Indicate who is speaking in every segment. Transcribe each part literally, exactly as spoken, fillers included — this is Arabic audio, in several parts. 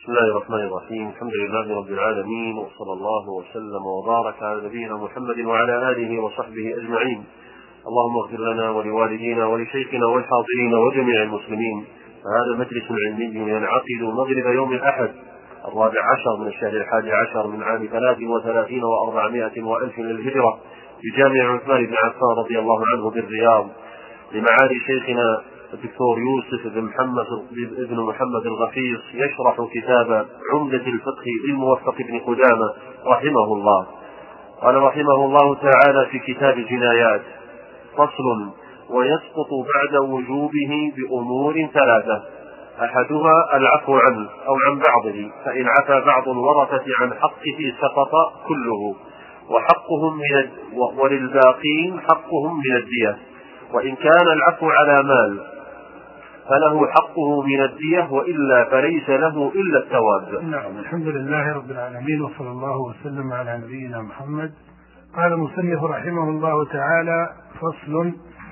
Speaker 1: بسم الله الرحمن الرحيم. الحمد لله رب العالمين، وصلى الله وسلم وبارك على نبينا محمد وعلى آله وصحبه أجمعين. اللهم اغفر لنا ولوالدينا ولشيخنا والحاضرين وجميع المسلمين. فهذا مجلس علمي ينعقد مغرب يوم الأحد الرابع عشر من الشهر الحادي عشر من عام ثلاث وثلاثين وأربعمائة وألف للهجرة بجامع عثمان بن عفان رضي الله عنه بالرياض، لمعالي شيخنا الدكتور يوسف بن محمد بن محمد الغفيص يشرح كتاب عمدة الفقه للموفق بن قدامة رحمه الله. قال رحمه الله تعالى في كتاب الجنايات: فصل: ويسقط بعد وجوبه بأمور ثلاثة، أحدها العفو عنه أو عن بعضه، فإن عفى بعض الورثة عن حقه سقط كله، وحقهم من وللباقين حقهم من الدية. وإن كان العفو على مال فله حقه من الدية، وإلا فليس له إلا الثواب.
Speaker 2: نعم، الحمد لله رب العالمين، وصلى الله وسلم على نبينا محمد. قال المصنف رحمه الله تعالى: فصل: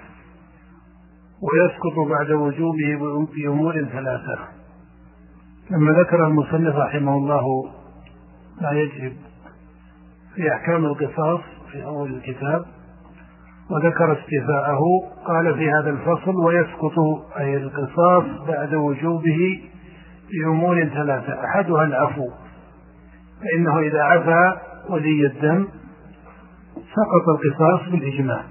Speaker 2: ويسقط بعد وجوبه بأمور ثلاثة. لما ذكر المصنف رحمه الله ما يجب في أحكام القصاص في أول الكتاب وذكر استيفاءه، قال في هذا الفصل: ويسقط أي القصاص بعد وجوبه بأمور ثلاثة، أحدها العفو، فإنه إذا عفى ولي الدم سقط القصاص بالإجماع،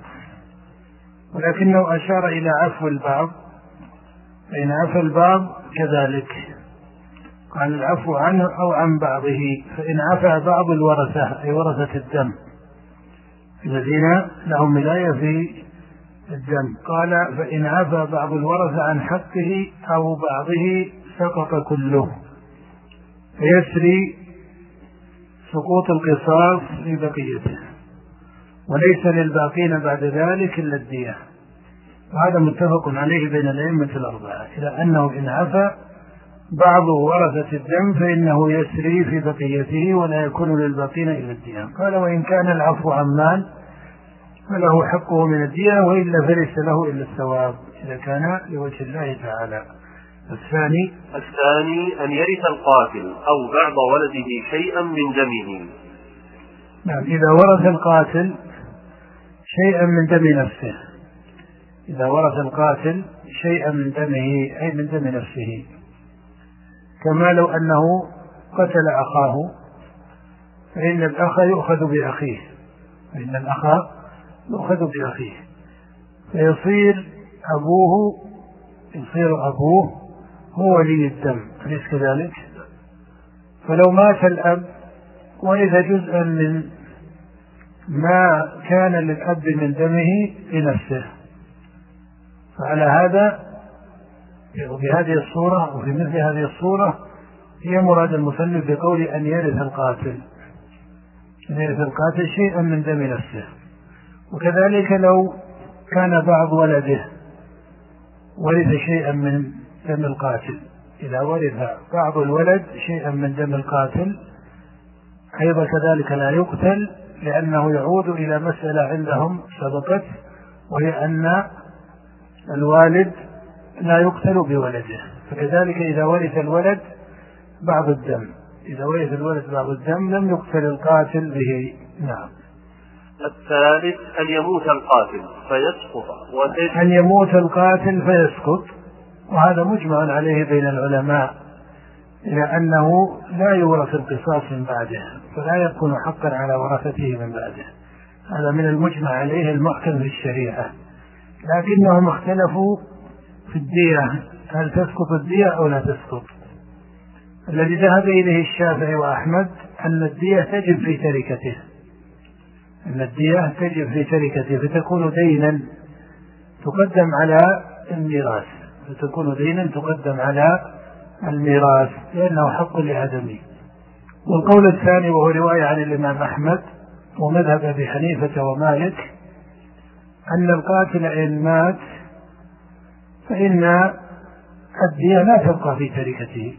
Speaker 2: ولكنه أشار إلى عفو البعض، فإن عفى البعض كذلك قال العفو عنه أو عن بعضه، فإن عفى بعض الورثة أي ورثة الدم الذين لهم ولاية في الدم، قال فإن عفى بعض الورثة عن حقه أو بعضه سقط كله، فيسري سقوط القصاص في بقيته، وليس للباقين بعد ذلك إلا الدية. وهذا متفق عليه بين الأئمة الأربعة، إلى أنه إن عفى بعض ورثة الدم فإنه يسري في بقيته ولا يكون للباقين إلا الدية. قال: وإن كان العفو عن مال فله حقه من الدية، وإلا فليس له إلا الثواب إذا كان لوجه الله تعالى. الثاني
Speaker 1: الثاني أن يرث القاتل أو بعض ولده شيئا من دمه.
Speaker 2: نعم، إذا ورث القاتل شيئا من دم نفسه، إذا ورث القاتل شيئا من دمه أي من دم نفسه، كما لو أنه قتل أخاه، فإن الأخ يؤخذ بأخيه، فإن الأخ يؤخذ بأخيه فيصير أبوه يصير أبوه هو ولي الدم، أليس كذلك؟ فلو مات الأب ورث جزءا من ما كان للأب من دمه لنفسه، فعلى هذا وفي هذه الصورة وفي مثل هذه الصورة هي مراد المصنف بقول أن يرث القاتل أن يرث القاتل شيئا من دم نفسه. وكذلك لو كان بعض ولده ورث شيئا من دم القاتل، إذا ورث بعض الولد شيئا من دم القاتل أيضا كذلك لا يقتل، لأنه يعود إلى مسألة عندهم سبقت، وهي أن الوالد لا يقتل بولده. فكذلك إذا ورث الولد بعض الدم إذا ورث الولد بعض الدم لم يقتل القاتل به. نعم.
Speaker 1: الثالث أن يموت القاتل فيسقط.
Speaker 2: أن يموت القاتل فيسقط، وهذا مجمع عليه بين العلماء، إلى أنه لا يورث القصاص من بعده، فلا يكون حقا على ورثته من بعده. هذا من المجمع عليه المحكم في الشريعة. لكنهم اختلفوا في الدية، هل تسقط الدية أو لا تسقط؟ الذي ذهب إليه الشافعي وأحمد أن الدية تجب في تركته أن الدية تجب في تركته فتكون دينا تقدم على الميراث فتكون دينا تقدم على الميراث لأنه حق لآدمه. والقول الثاني وهو رواية عن الإمام أحمد ومذهب أبي حنيفة ومالك أن القاتل إن مات فإن الدية لا تبقى في تركته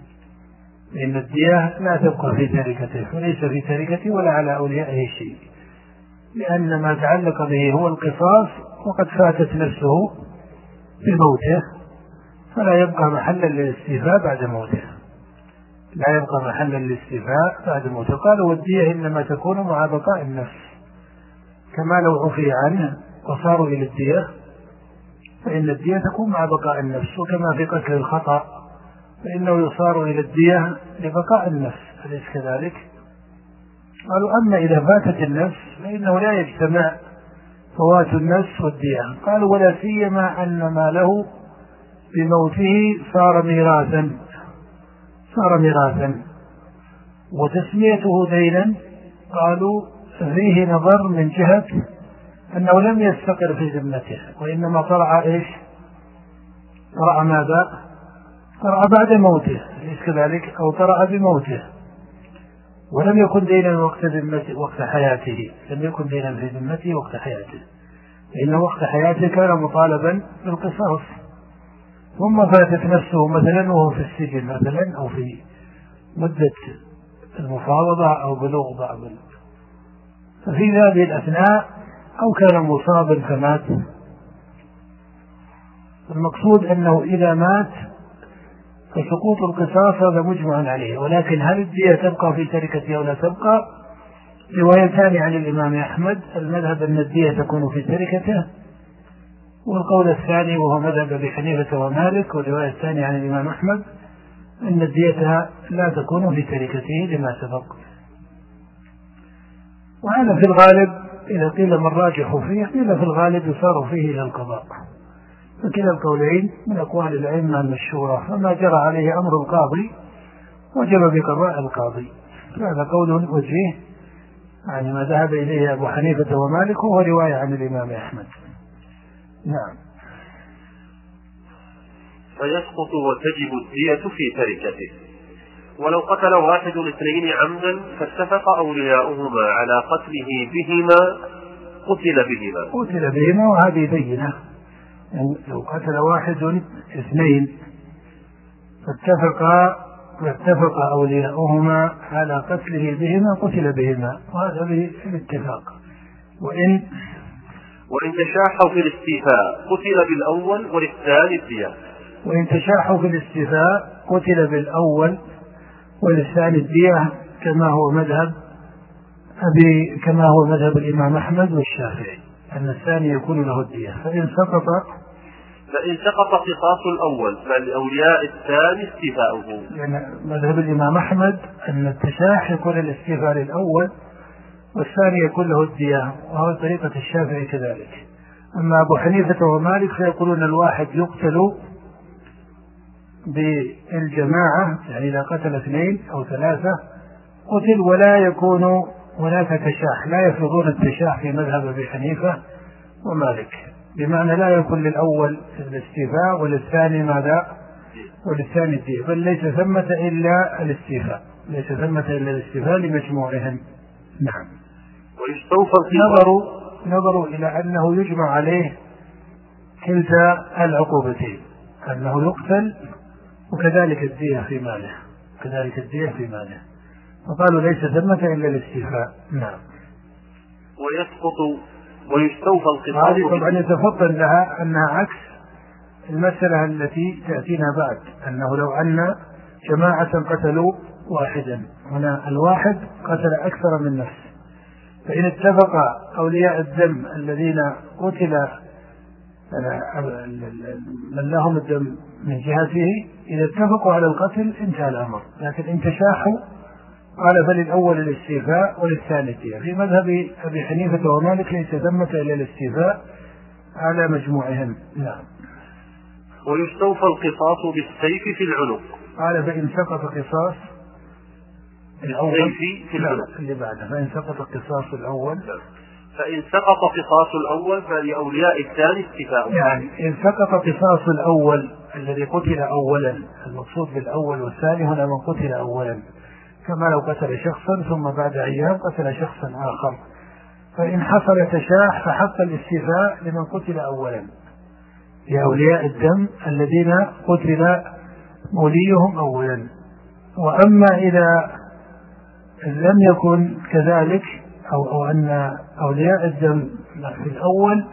Speaker 2: لأن الدية لا تبقى في تركته فليس في تركته ولا على أوليائه شيء، لأن ما تعلق به هو القصاص وقد فاتت نفسه بموته، فلا يبقى محلا للاستيفاء بعد موته. لا يبقى محلا للاستيفاء بعد موته. قالوا والدية إنما تكون مع بقاء النفس، كما لو عفي عنه وصاروا إلى الدية فإن الدية تكون مع بقاء النفس، وكما في قتل الخطأ فإنه يصار إلى الدية لبقاء النفس، أليس كذلك؟ قالوا أما إذا فاتت النفس فإنه لا يجتمع فوات النفس والدية. قالوا ولا سيما أن ماله بموته صار ميراثا صار ميراثا وتسميته دينا قالوا فيه نظر من جهة أنه لم يستقر في ذمته، وإنما طرأ إيش؟ طرأ ماذا؟ طرأ بعد موته، أليس كذلك؟ أو طرأ بموته، ولم يكن دينا وقت ذمته وقت حياته، لم يكن دينا في ذمته وقت حياته، لأن وقت حياته كان مطالبا بالقصاص، ثم فاتت نفسه مثلا وهو في السجن مثلا أو في مدة المفاوضة أو بلوغ بعض، ففي هذه الأثناء أو كان مصابا فمات. المقصود أنه إذا مات فسقوط القصاص هذا مجمع عليه، ولكن هل الدية تبقى في تركته أو لا تبقى؟ روايتان عن الإمام أحمد، المذهب أن الدية تكون في تركته، والقول الثاني وهو مذهب أبي حنيفة ومالك، والرواية الثانية عن الإمام أحمد أن الدية لا تكون في تركته لما سبق. وهذا في الغالب إذا قيل ما الراجح فيه قيل في الغالب يصار فيه إلى القضاء، فكلا القولين من أقوال الأئمة المشهورة، فما جرى عليه أمر القاضي وجب بقضاء القاضي، هذا قول وجيه يعني ما ذهب إليه أبو حنيفة ومالك، وهو رواية عن الإمام أحمد. نعم.
Speaker 1: فيسقط وتجب الدية في تركته. ولو قتل واحد الاثنين عمدا فاتفق أولياؤهما على قتله بهما قتل بهما
Speaker 2: قتل بهما وهذه بينة، يعني لو قتل واحد اثنين فاتفق واتفق أولياؤهما على قتله بهما قتل بهما، وهذا بالاتفاق. وإن
Speaker 1: وإن تشاحوا في الاستيفاء قتل بالأول وللثاني الدية.
Speaker 2: وإن تشاحوا في الاستيفاء قتل بالأول وللثاني الدية، كما هو مذهب أبي كما هو مذهب الإمام أحمد والشافعي أن الثاني يكون له الدية. فإن سقط
Speaker 1: فإن سقط قصاص الأول فلأولياء الثاني استيفاؤه،
Speaker 2: يعني مذهب الإمام أحمد أن التشاح يكون الاستيفاء للأول والثاني يكون له الدية، وهو طريقة الشافعي كذلك. أما أبو حنيفة ومالك فيقولون الواحد يقتل بالجماعة، يعني إذا قتل اثنين أو ثلاثة قتل ولا يكون هناك تشاح، لا يفرضون التشاح في مذهب أبي حنيفة ومالك، بمعنى لا يكون للأول الاستيفاء وللثاني ماذا؟ وللثاني الدية، بل ليس ثمة إلا الاستيفاء، ليس ثمة إلا الاستيفاء لمجموعهم. نعم.
Speaker 1: ويستوفى
Speaker 2: نظروا نظروا إلى أنه يجمع عليه كلتا العقوبتين، أنه يقتل وكذلك الدية في ماله، كذلك الدية في ماله، فقالوا ليس ثمة إلا الاستيفاء. نعم.
Speaker 1: ويسقط ويستوفى القصاص.
Speaker 2: هذه طبعا يتفضل لها أنها عكس المسألة التي تأتينا بعد، أنه لو أن جماعة قتلوا واحدا، هنا الواحد قتل أكثر من نفس، فإن اتفق أولياء الدم الذين قتل من لهم الدم من جهته إذا اتفقوا على القتل انتهى الأمر، لكن إن تشاحوا قال فللأول الاستيفاء وللثاني الدية. في مذهب أبي حنيفة ومالك ليس ثمة إلا الاستيفاء على مجموعهم. نعم.
Speaker 1: ويستوفى القصاص بالسيف في العنق.
Speaker 2: قال فإن سقط قصاص الأول
Speaker 1: في العنق
Speaker 2: اللي بعده، فإن سقط القصاص الأول
Speaker 1: فإن سقط قصاص الأول فلأولياء الثاني استيفاء.
Speaker 2: يعني إن سقط قصاص الأول الذي قتل أولا، المقصود بالأول والثاني هنا من قتل أولا، كما لو قتل شخصا ثم بعد أيام قتل شخصا آخر، فإن حصل تشاح فحق الاستيفاء لمن قتل أولا لأولياء الدم الذين قتل موليهم أولا. وأما إذا لم يكن كذلك أو, أو أن أولياء الدم في الأول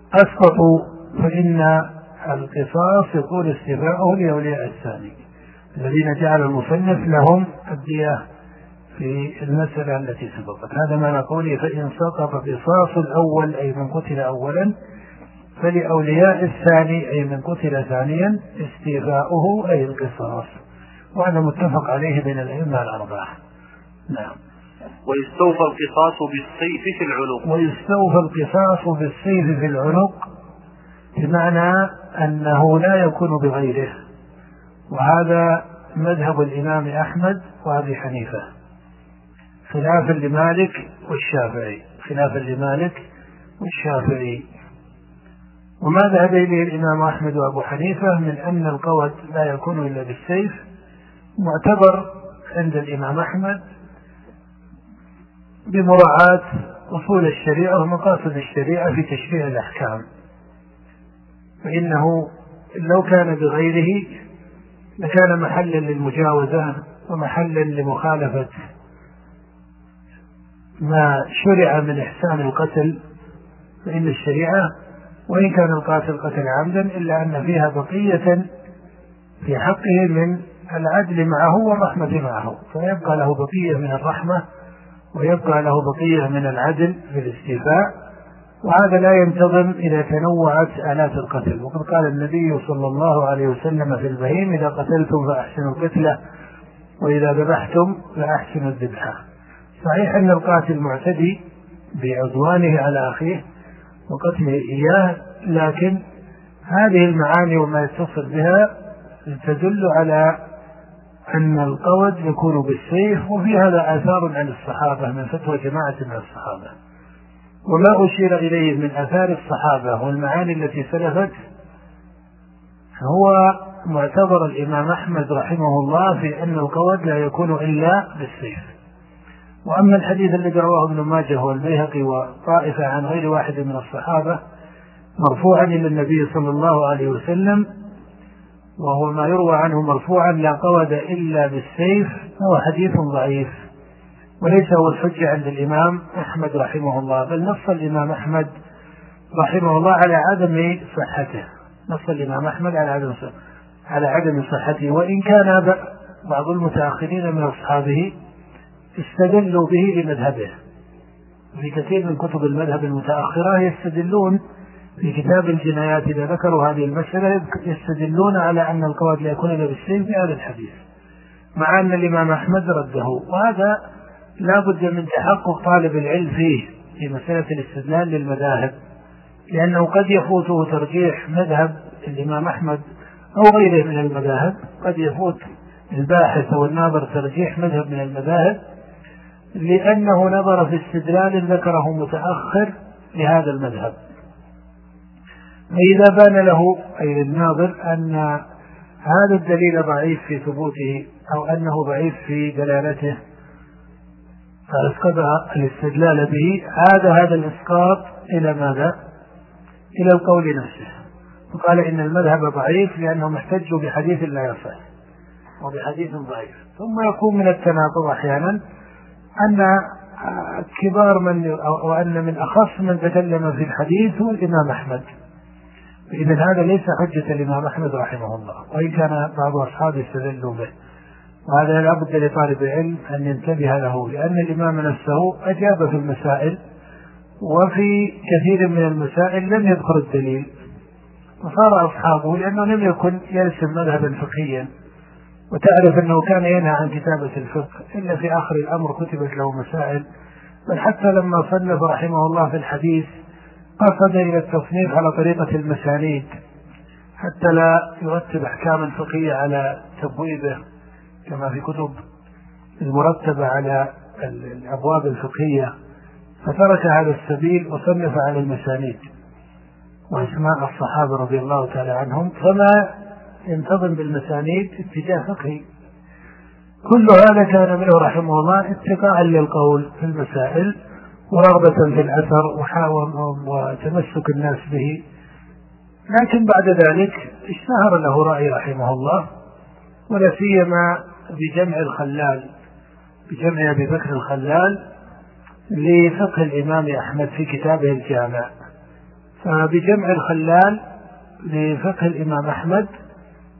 Speaker 2: أسقطوا فإن القصاص يكون استيفاؤه لأولياء الثاني، الذين جعل المصنف لهم الدية في المسألة التي سبقت. هذا ما نقوله: فإن سقط قصاص الأول أي من قتل أولا فلأولياء الثاني أي من قتل ثانيا استيفاؤه أي القصاص. وهذا متفق عليه بين الأئمة الأربعة. نعم.
Speaker 1: ويستوفى القصاص بالسيف في العنق.
Speaker 2: ويستوفى القصاص بالسيف في العنق بمعنى أنه لا يكون بغيره، وهذا مذهب الإمام أحمد وأبي حنيفة خلافا لمالك والشافعي خلافا لمالك والشافعي. وما ذهب إليه الإمام أحمد وأبو حنيفة من أن القود لا يكون إلا بالسيف معتبر عند الإمام أحمد بمراعاة أصول الشريعة ومقاصد الشريعة في تشريع الأحكام، فإنه لو كان بغيره لكان محلا للمجاوزة ومحلا لمخالفة ما شرع من إحسان القتل. فإن الشريعة وإن كان القاتل قتل عمدا إلا أن فيها بقية في حقه من العدل معه والرحمة معه، فيبقى له بقية من الرحمة ويبقى له بقية من العدل في الاستيفاء، وهذا لا ينتظم إذا تنوعت آلات القتل. وقد قال النبي صلى الله عليه وسلم في البهيم: إذا قتلتم فأحسنوا القتلة وإذا ذبحتم فأحسنوا الذبحة. صحيح أن القاتل معتدي بعدوانه على أخيه وقتله إياه، لكن هذه المعاني وما يتصل بها تدل على أن القود يكون بالسيف، وفي هذا آثار عن الصحابة من فتوى جماعة من الصحابة. وما أشير إليه من آثار الصحابة والمعاني التي سلفت هو معتبر الإمام أحمد رحمه الله في أن القود لا يكون إلا بالسيف. وأما الحديث الذي رواه ابن ماجه والبيهقي وطائفة عن غير واحد من الصحابة مرفوعا إلى النبي صلى الله عليه وسلم، وهو ما يروى عنه مرفوعا: لا قود إلا بالسيف، هو حديث ضعيف وليس هو الحجة عند الإمام أحمد رحمه الله، بل نص الإمام أحمد رحمه الله على عدم صحته نص الإمام أحمد على عدم على عدم صحته وإن كان بعض المتأخرين من أصحابه استدلوا به لمذهبه. في كثير من كتب المذهب المتأخرة يستدلون في كتاب الجنايات إذا ذكروا هذه المسألة يستدلون على أن القود لا يكون إلا بالسيف في هذا الحديث، مع أن الإمام أحمد رده. وهذا لا بد من تحقق طالب العلم فيه في مسألة الاستدلال للمذاهب، لأنه قد يفوته ترجيح مذهب الإمام أحمد أو غيره من المذاهب، قد يفوت الباحث أو الناظر ترجيح مذهب من المذاهب لأنه نظر في استدلال ذكره متأخر لهذا المذهب. فإذا بان له أي الناظر أن هذا الدليل ضعيف في ثبوته أو أنه ضعيف في دلالته فأسقط الاستدلال به، هذا هذا الإسقاط إلى ماذا؟ إلى القول نفسه، فقال إن المذهب ضعيف لأنهم احتجوا بحديث لا يصح وبحديث ضعيف. ثم يكون من التناقض أحيانا أن كبار من أو أن من أخص من تكلم في الحديث هو الإمام أحمد، فإذا هذا ليس حجة الإمام أحمد رحمه الله، وإن كان بعض أصحابه استدلوا به. وهذا لا بد لطالب العلم أن ينتبه له، لأن الإمام نفسه أجاب في المسائل وفي كثير من المسائل لم يذكر الدليل، وصار أصحابه لأنه لم يكن يرسم مذهبا فقهيا، وتعرف أنه كان ينهى عن كتابة الفقه إلا في آخر الأمر كتبت له مسائل، بل حتى لما صنف رحمه الله في الحديث قصد إلى التصنيف على طريقة المسانيد حتى لا يرتب أحكاما فقهية على تبويبه كما في كتب المرتبة على الأبواب الفقهية، فترك هذا السبيل وصنف على المسانيد وأسماء الصحابة رضي الله تعالى عنهم، فما ينتظم بالمسانيد اتجاه فقهي. كل هذا كان منه رحمه الله اتقاء للقول في المسائل ورغبة في الأثر وتمسك الناس به، لكن بعد ذلك اشتهر له رأي رحمه الله، ولا سيما بجمع الخلال بجمع أبي بكر الخلال لفقه الإمام أحمد في كتابه الجامع. فبجمع الخلال لفقه الإمام أحمد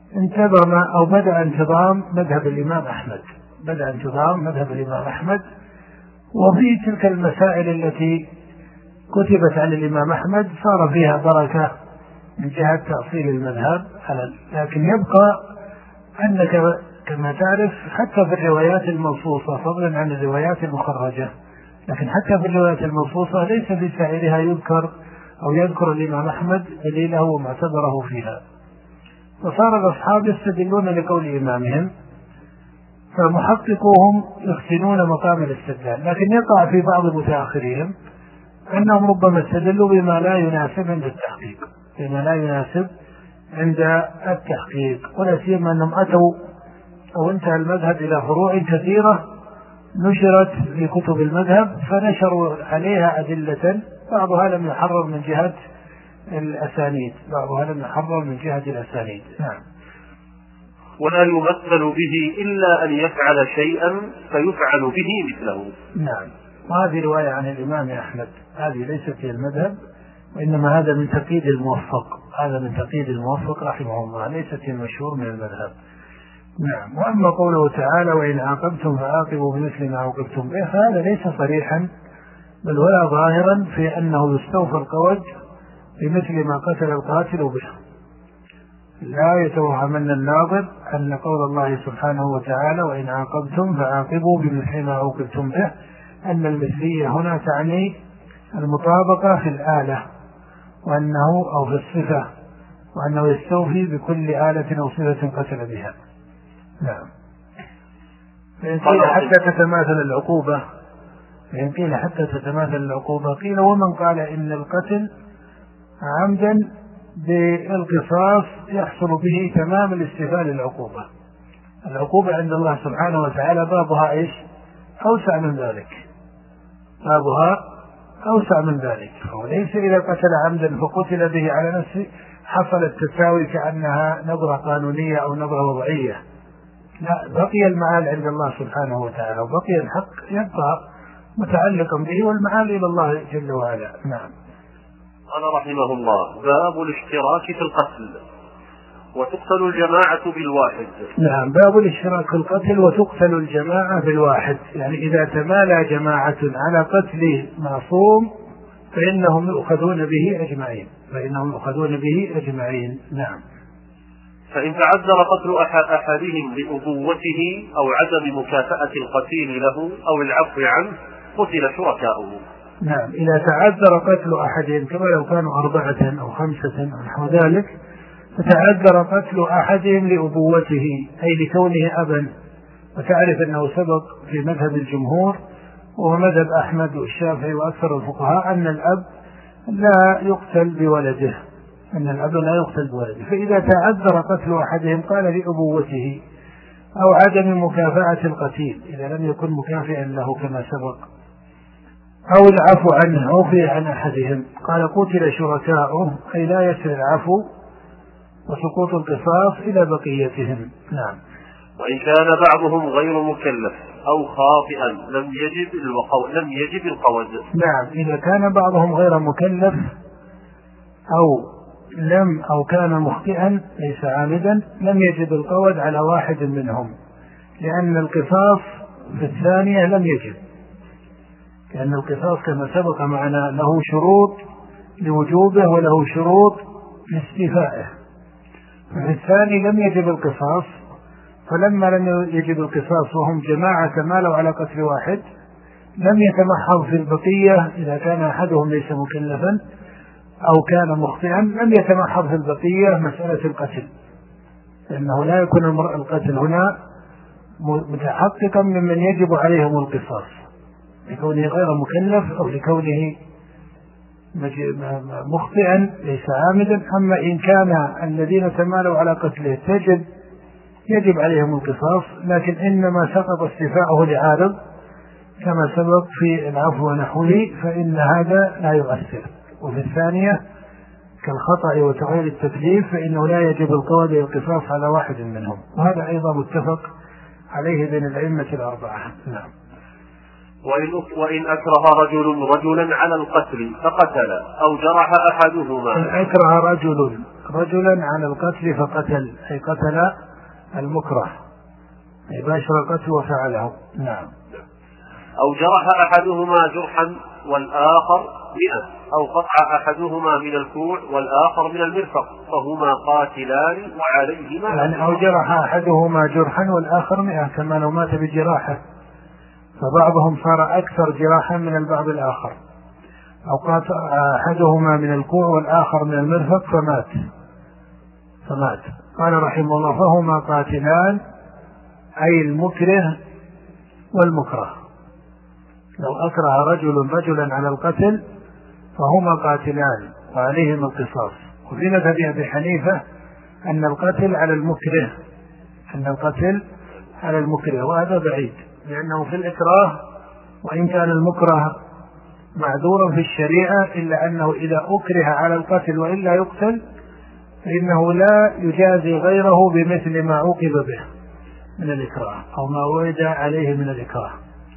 Speaker 2: انتظم أو بدأ انتظام مذهب الإمام أحمد بدأ انتظام مذهب الإمام أحمد وفي تلك المسائل التي كتبت عن الإمام أحمد صار فيها بركة من جهة تأصيل المذهب. لكن يبقى أنك كما تعرف حتى في الروايات المنصوصة فضلا عن الروايات المخرجة، لكن حتى في الروايات المنصوصة ليس في سائرها يذكر أو يذكر الإمام أحمد دليله ومعتبره فيها، فصار الأصحاب يستدلون لقول إمامهم، فمحققوهم يحسنون مقام الاستدلال. لكن يقع في بعض متأخرين أنهم ربما استدلوا بما لا يناسب عند التحقيق بما لا يناسب عند التحقيق ولا سيما أنهم أتوا أو انتهى المذهب إلى فروع كثيرة نشرت في كتب المذهب فنشروا عليها أدلة بعضها لم يحرر من جهة الأسانيد بعضها لم يحرر من جهة الأسانيد. نعم.
Speaker 1: ولا يمثل به إلا أن يفعل شيئا فيفعل به مثله.
Speaker 2: نعم. وهذه رواية عن الإمام أحمد، هذه ليست في المذهب وإنما هذا من تقييد الموفق هذا من تقييد الموفق رحمه الله، ليست المشهور من المذهب. نعم. وأما قوله تعالى وإن عاقبتم فعاقبوا بمثل ما عوقبتم به، فهذا ليس صريحا بل ولا ظاهرا في أنه يستوفى القود بمثل ما قتل القاتل به. لا يتوهمن الناظر أن قول الله سبحانه وتعالى وإن عاقبتم فعاقبوا بمثل ما عوقبتم به أن المثلية هنا تعني المطابقة في الآلة وأنه أو في الصفة وأنه يستوفي بكل آلة أو صفة قتل بها. نعم. فإن قيل حتى تتماثل العقوبة فإن قيل حتى تتماثل العقوبة قيل ومن قال إن القتل عمدا بالقصاص يحصل به تمام الاستفاء للعقوبة. العقوبة عند الله سبحانه وتعالى بابها إيش؟ أوسع من ذلك بابها أوسع من ذلك وليس إذا قتل عمدا فقتل به على نفسه حصل التساوي كأنها نظرة قانونية أو نظرة وضعية، لا، بقي المعال عند الله سبحانه وتعالى وبقي الحق يبقى متعلقا به والمعال إلى الله جل وعلا. نعم.
Speaker 1: قال رحمه الله باب الاشتراك في القتل وتقتل الجماعة بالواحد.
Speaker 2: نعم. باب الاشتراك في القتل وتقتل الجماعة بالواحد، يعني إذا تمالى جماعة على قتل معصوم فإنهم يؤخذون به أجمعين فإنهم يؤخذون به أجمعين. نعم.
Speaker 1: فإن تعذر قتل أحدهم لأبوته أو عدم مكافأة القتيل له أو العفو عنه قتل شركاؤه.
Speaker 2: نعم. إذا تعذر قتل أحدهم كما لو كانوا أربعة أو خمسة أو نحو ذلك فتعذر قتل أحدهم لأبوته أي لكونه أبا، وتعرف أنه سبق في مذهب الجمهور وهو مذهب أحمد والشافعي وأكثر الفقهاء أن الأب لا يقتل بولده أن الأب لا يقتل بولده فإذا تعذر قتل أحدهم قال لأبوته أو عدم مكافأة القتيل إذا لم يكن مكافئا له كما سبق أو العفو عنه أو في عن أحدهم قال قتل شركاؤه أي لا يسر العفو وسقوط القصاص إلى بقيتهم. نعم.
Speaker 1: وإن كان بعضهم غير مكلف أو خاطئا لم يجب الوقو... لم يجب القود.
Speaker 2: نعم. إذا كان بعضهم غير مكلف أو لم أو كان مخطئا ليس عامدا لم يجب القود على واحد منهم لأن القصاص في الثانية لم يجب لأن القصاص كما سبق معنا له شروط لوجوبه وله شروط لاستيفائه، ففي الثاني لم يجب القصاص فلما لم يجب القصاص وهم جماعة تمالوا على قتل واحد لم يتمحض في البقية إذا كان أحدهم ليس مكلفا أو كان مخطئا لم يتمحض في البقية مسألة القتل لأنه لا يكون القتل هنا متحققا ممن يجب عليهم القصاص لكونه غير مكلف أو لكونه مخطئا ليس عامدا. أما إن كان الذين تمالوا على قتله تجب يجب عليهم القصاص لكن إنما سقط استيفاءه لعارض كما سبق في العفو ونحوه فإن هذا لا يؤثر. وفي الثانية كالخطأ وتغيير التكليف فإنه لا يجب القود والقصاص على واحد منهم وهذا أيضا متفق عليه بين الأئمة الأربعة. نعم.
Speaker 1: وإن, وإن أكره رجل رجلا على القتل فقتل أو جرح أحدهما.
Speaker 2: إن أكره رجل رجلا على القتل فقتل أي قتل المكره أي باشر القتل وفعله. نعم.
Speaker 1: أو جرح أحدهما جرحا والآخر مئة أو قطع أحدهما من الكوع والآخر من المرفق فهما قاتلان وعليهما.
Speaker 2: يعني أو جرح أحدهما جرحا والآخر مئة كما لو مات بجراحة فبعضهم صار أكثر جراحا من البعض الآخر. أو قطع أحدهما من الكوع والآخر من المرفق فمات فمات قال رحمه الله فهما قاتلان أي المكره والمكره. لو أكره رجل رجلا على القتل فهما قاتلان وعليهما القصاص. وفي مذهب أبي حنيفة أن القتل على المكره أن القتل على المكره وهذا بعيد لأنه في الإكراه وإن كان المكره معذورا في الشريعة إلا أنه إذا أكره على القتل وإلا يقتل فإنه لا يجازي غيره بمثل ما عوقب به من الإكراه أو ما ورد عليه من الإكراه.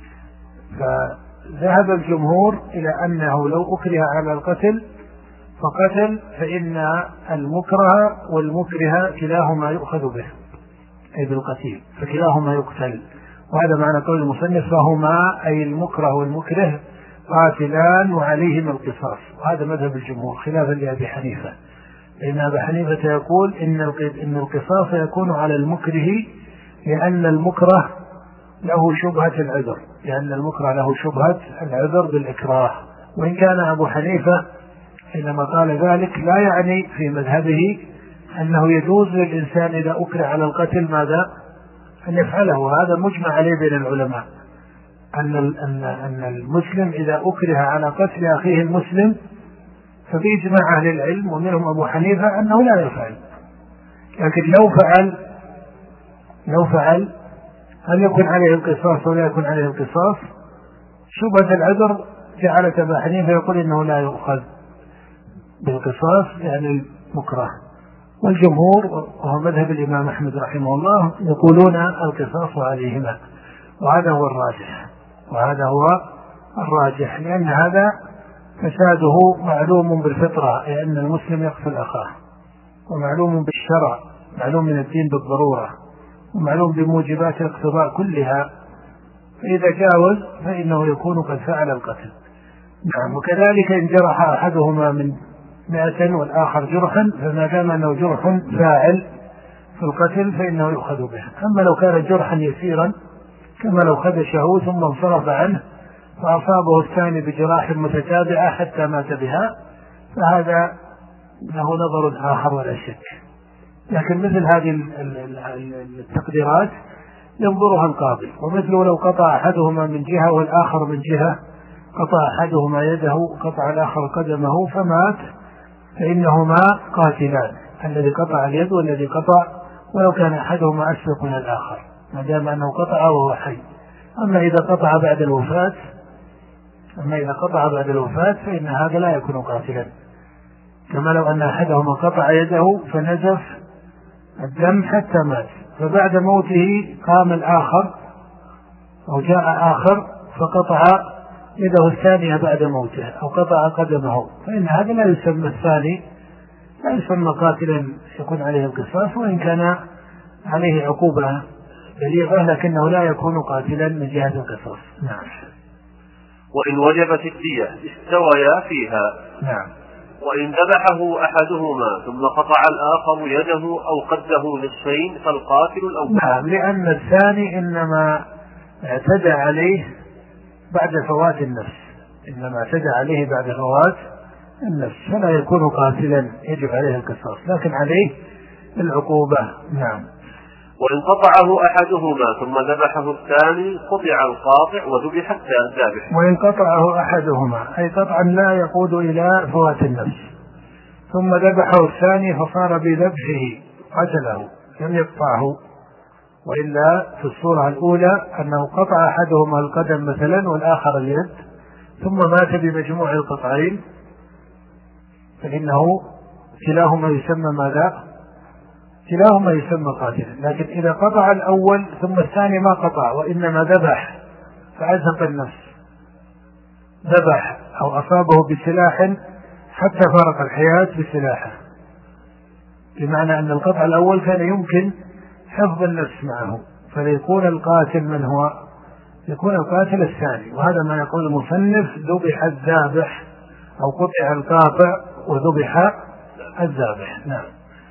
Speaker 2: فذهب الجمهور إلى أنه لو أكره على القتل فقتل فإن المكره والمكره كلاهما يؤخذ به أي بالقتيل فكلاهما يقتل. وهذا معنى قول المصنف فهما أي المكره والمكره قاتلان وعليهما القصاص. وهذا مذهب الجمهور خلافا لأبي حنيفة لأن أبي حنيفة يقول إن القصاص يكون على المكره لأن المكره له شبهة العذر لأن المكره له شبهة العذر بالإكراه. وإن كان أبو حنيفة حينما قال ذلك لا يعني في مذهبه أنه يجوز للإنسان إذا أكره على القتل ماذا أن يفعله. وهذا مجمع عليه بين العلماء أن أن المسلم إذا أكره على قتل أخيه المسلم فبإجماع أهل العلم ومنهم أبو حنيفة أنه لا يفعل. لكن لو فعل لو فعل هل يكون عليه القصاص ولا يكون عليه القصاص؟ شبهة العذر جعلت أبا حنيفة يقول إنه لا يؤخذ بالقصاص يعني المكره. والجمهور وهو مذهب الإمام أحمد رحمه الله يقولون القصاص عليهما. وهذا هو الراجح وهذا هو الراجح لأن هذا فساده معلوم بالفطرة لأن المسلم يقتل أخاه ومعلوم بالشرع معلوم من الدين بالضرورة ومعلوم بموجبات الاقتضاء كلها فإذا جاوز فإنه يكون قد فعل القتل. نعم. وكذلك إن جرح أحدهما من مئة والآخر جرحا فما دام أنه جرح فاعل في القتل فإنه يؤخذ به. أما لو كان جرحا يسيرا كما لو خدشه ثم انصرف عنه فأصابه الثاني بجراح متتابعة حتى مات بها فهذا له نظر آخر ولا شك. لكن مثل هذه التقديرات ينظرها القاضي. ومثله لو قطع أحدهما من جهة والآخر من جهة قطع أحدهما يده وقطع الآخر قدمه فمات فإنهما قاتلان الذي قطع اليد والذي قطع ولو كان أحدهما أسبق من الآخر ما دام أنه قطع وهو حي. أما إذا قطع بعد الوفاة أما إذا قطع بعد الوفاة فإن هذا لا يكون قاتلا كما لو أن أحدهما قطع يده فنزف الدم حتى مات فبعد موته قام الآخر أو جاء آخر فقطع يده الثانية بعد موته أو قطع قدمه فإن هذا لا يسمى الثاني لا يسمى قاتلا يكون عليه القصاص وإن كان عليه عقوبة بليغة لكنه لا يكون قاتلا من جهة القصاص. نعم.
Speaker 1: وإن وجبت الدية استويا فيها.
Speaker 2: نعم.
Speaker 1: وإن ذبحه أحدهما ثم قطع الآخر يده أو قده نصفين فالقاتل الأول.
Speaker 2: نعم لأن الثاني إنما اعتدى عليه بعد فوات النفس إنما اعتدى عليه بعد فوات النفس فلا يكون قاتلا يجب عليه القصاص لكن عليه العقوبة. نعم.
Speaker 1: وإن قطعه أحدهما ثم ذبحه الثاني قطع القاطع وذبح الذابح.
Speaker 2: وإن قطعه أحدهما أي قطعا لا يقود إلى فوات النفس ثم ذبحه الثاني فصار بذبحه قتله لم يقطعه. وإلا في الصورة الأولى أنه قطع أحدهما القدم مثلا والآخر اليد ثم مات بمجموع القطعين فإنه كلاهما يسمى ماذا؟ كلاهما يسمى قاتلا. لكن إذا قطع الأول ثم الثاني ما قطع وإنما ذبح فأزهق النفس ذبح أو أصابه بسلاح حتى فارق الحياة بسلاحه، بمعنى أن القطع الأول كان يمكن حفظ النفس معه، فليكون القاتل من هو؟ يكون القاتل الثاني. وهذا ما يقول المصنف ذبح الذابح أو قطع القاطع وذبح الذابح. نعم.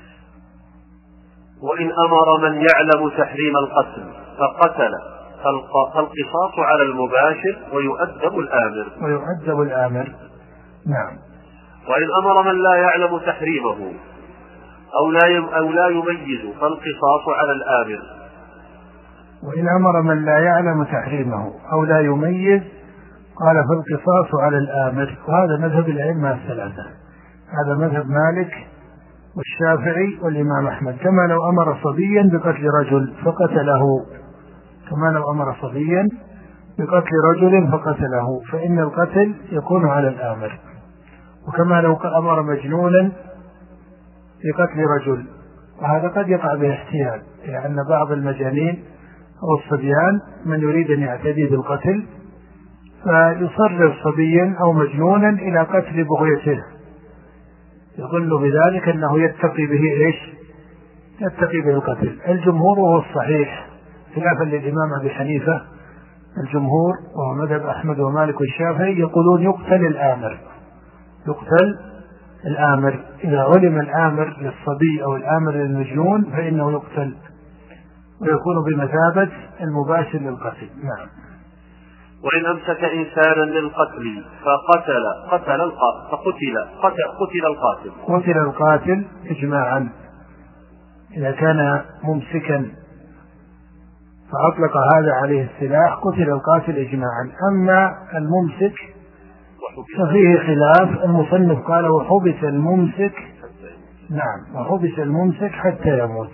Speaker 1: وإن أمر من يعلم تحريم القتل فقتل فالقصاص على المباشر ويؤدب الآمر
Speaker 2: ويؤدب الآمر. نعم.
Speaker 1: وإن أمر من لا يعلم تحريمه أو لا أو لا يميز فالقصاص على الآمر.
Speaker 2: وإن أمر من لا يعلم تحريمه أو لا يميز قال فالقصاص على الآمر. وهذا مذهب الأئمة الثلاثة، هذا مذهب مالك والشافعي والإمام أحمد. كما لو أمر صبيا بقتل رجل فقتله، كما لو أمر صبيا بقتل رجل فقتله فإن القتل يكون على الآمر. وكما لو أمر مجنونا بقتل رجل، وهذا قد يقع به احتيال، لأن بعض المجانين أو الصبيان من يريد أن يعتدي بالقتل فيصرر صبيا أو مجنونا إلى قتل بغيته، يظن بذلك أنه يتقي به إيش؟ يتقي به القتل. الجمهور وهو الصحيح خلافا للإمام أبي حنيفة، الجمهور وهو مذهب أحمد ومالك والشافعي يقولون يقتل الآمر، يقتل الآمر. إذا علم الآمر للصبي أو الآمر للمجنون فإنه يقتل ويكون بمثابة المباشر للقتل. نعم.
Speaker 1: وإن أمسك إنسانا للقتل فقتل قتل القاتل فقتل قتل, قتل القاتل
Speaker 2: قتل القاتل إجماعا. إذا كان ممسكا فأطلق هذا عليه السلاح قتل القاتل إجماعا. أما الممسك ففيه خلاف، المصنف قال وحبس الممسك، نعم، وحبس الممسك حتى يموت.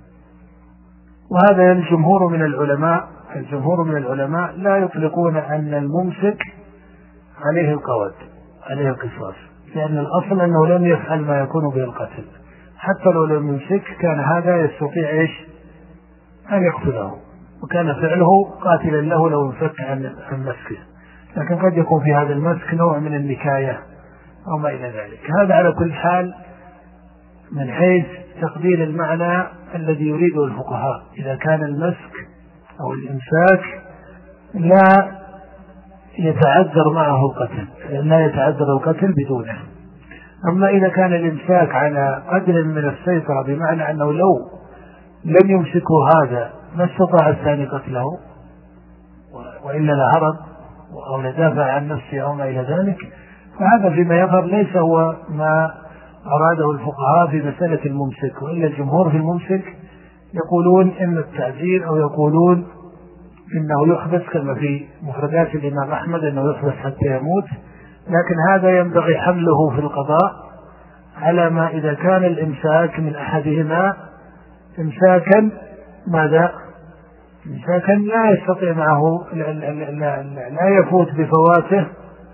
Speaker 2: وهذا الجمهور من العلماء الجمهور من العلماء لا يطلقون أن الممسك عليه القود عليه القصاص، لأن الأصل أنه لم يفعل ما يكون به القتل. حتى لو لم يمسك كان هذا يستطيع إيش؟ أن يقتله، وكان فعله قاتلا له لو انفك عن مسكه. لكن قد يكون في هذا المسك نوع من النكاية أو ما إلى ذلك. هذا على كل حال من حيث تقدير المعنى الذي يريده الفقهاء، إذا كان المسك أو الإمساك لا يتعذر معه القتل، لا يتعذر القتل بدونه. أما إذا كان الإمساك على قدر من السيطرة، بمعنى أنه لو لم يمسكه هذا ما استطاع الثاني قتله وإلا لهرب أو لدافع عن نفسه أو ما إلى ذلك، فهذا فيما يظهر ليس هو ما أراده الفقهاء في مسألة الممسك. وإلا الجمهور في الممسك يقولون إن التعزير أو يقولون إنه يحبس، كما في مفردات الإمام أحمد أنه يحبس حتى يموت. لكن هذا ينبغي حمله في القضاء على ما إذا كان الإمساك من أحدهما إمساكا ماذا؟ إمساكا لا يستطيع معه لا يفوت بفواته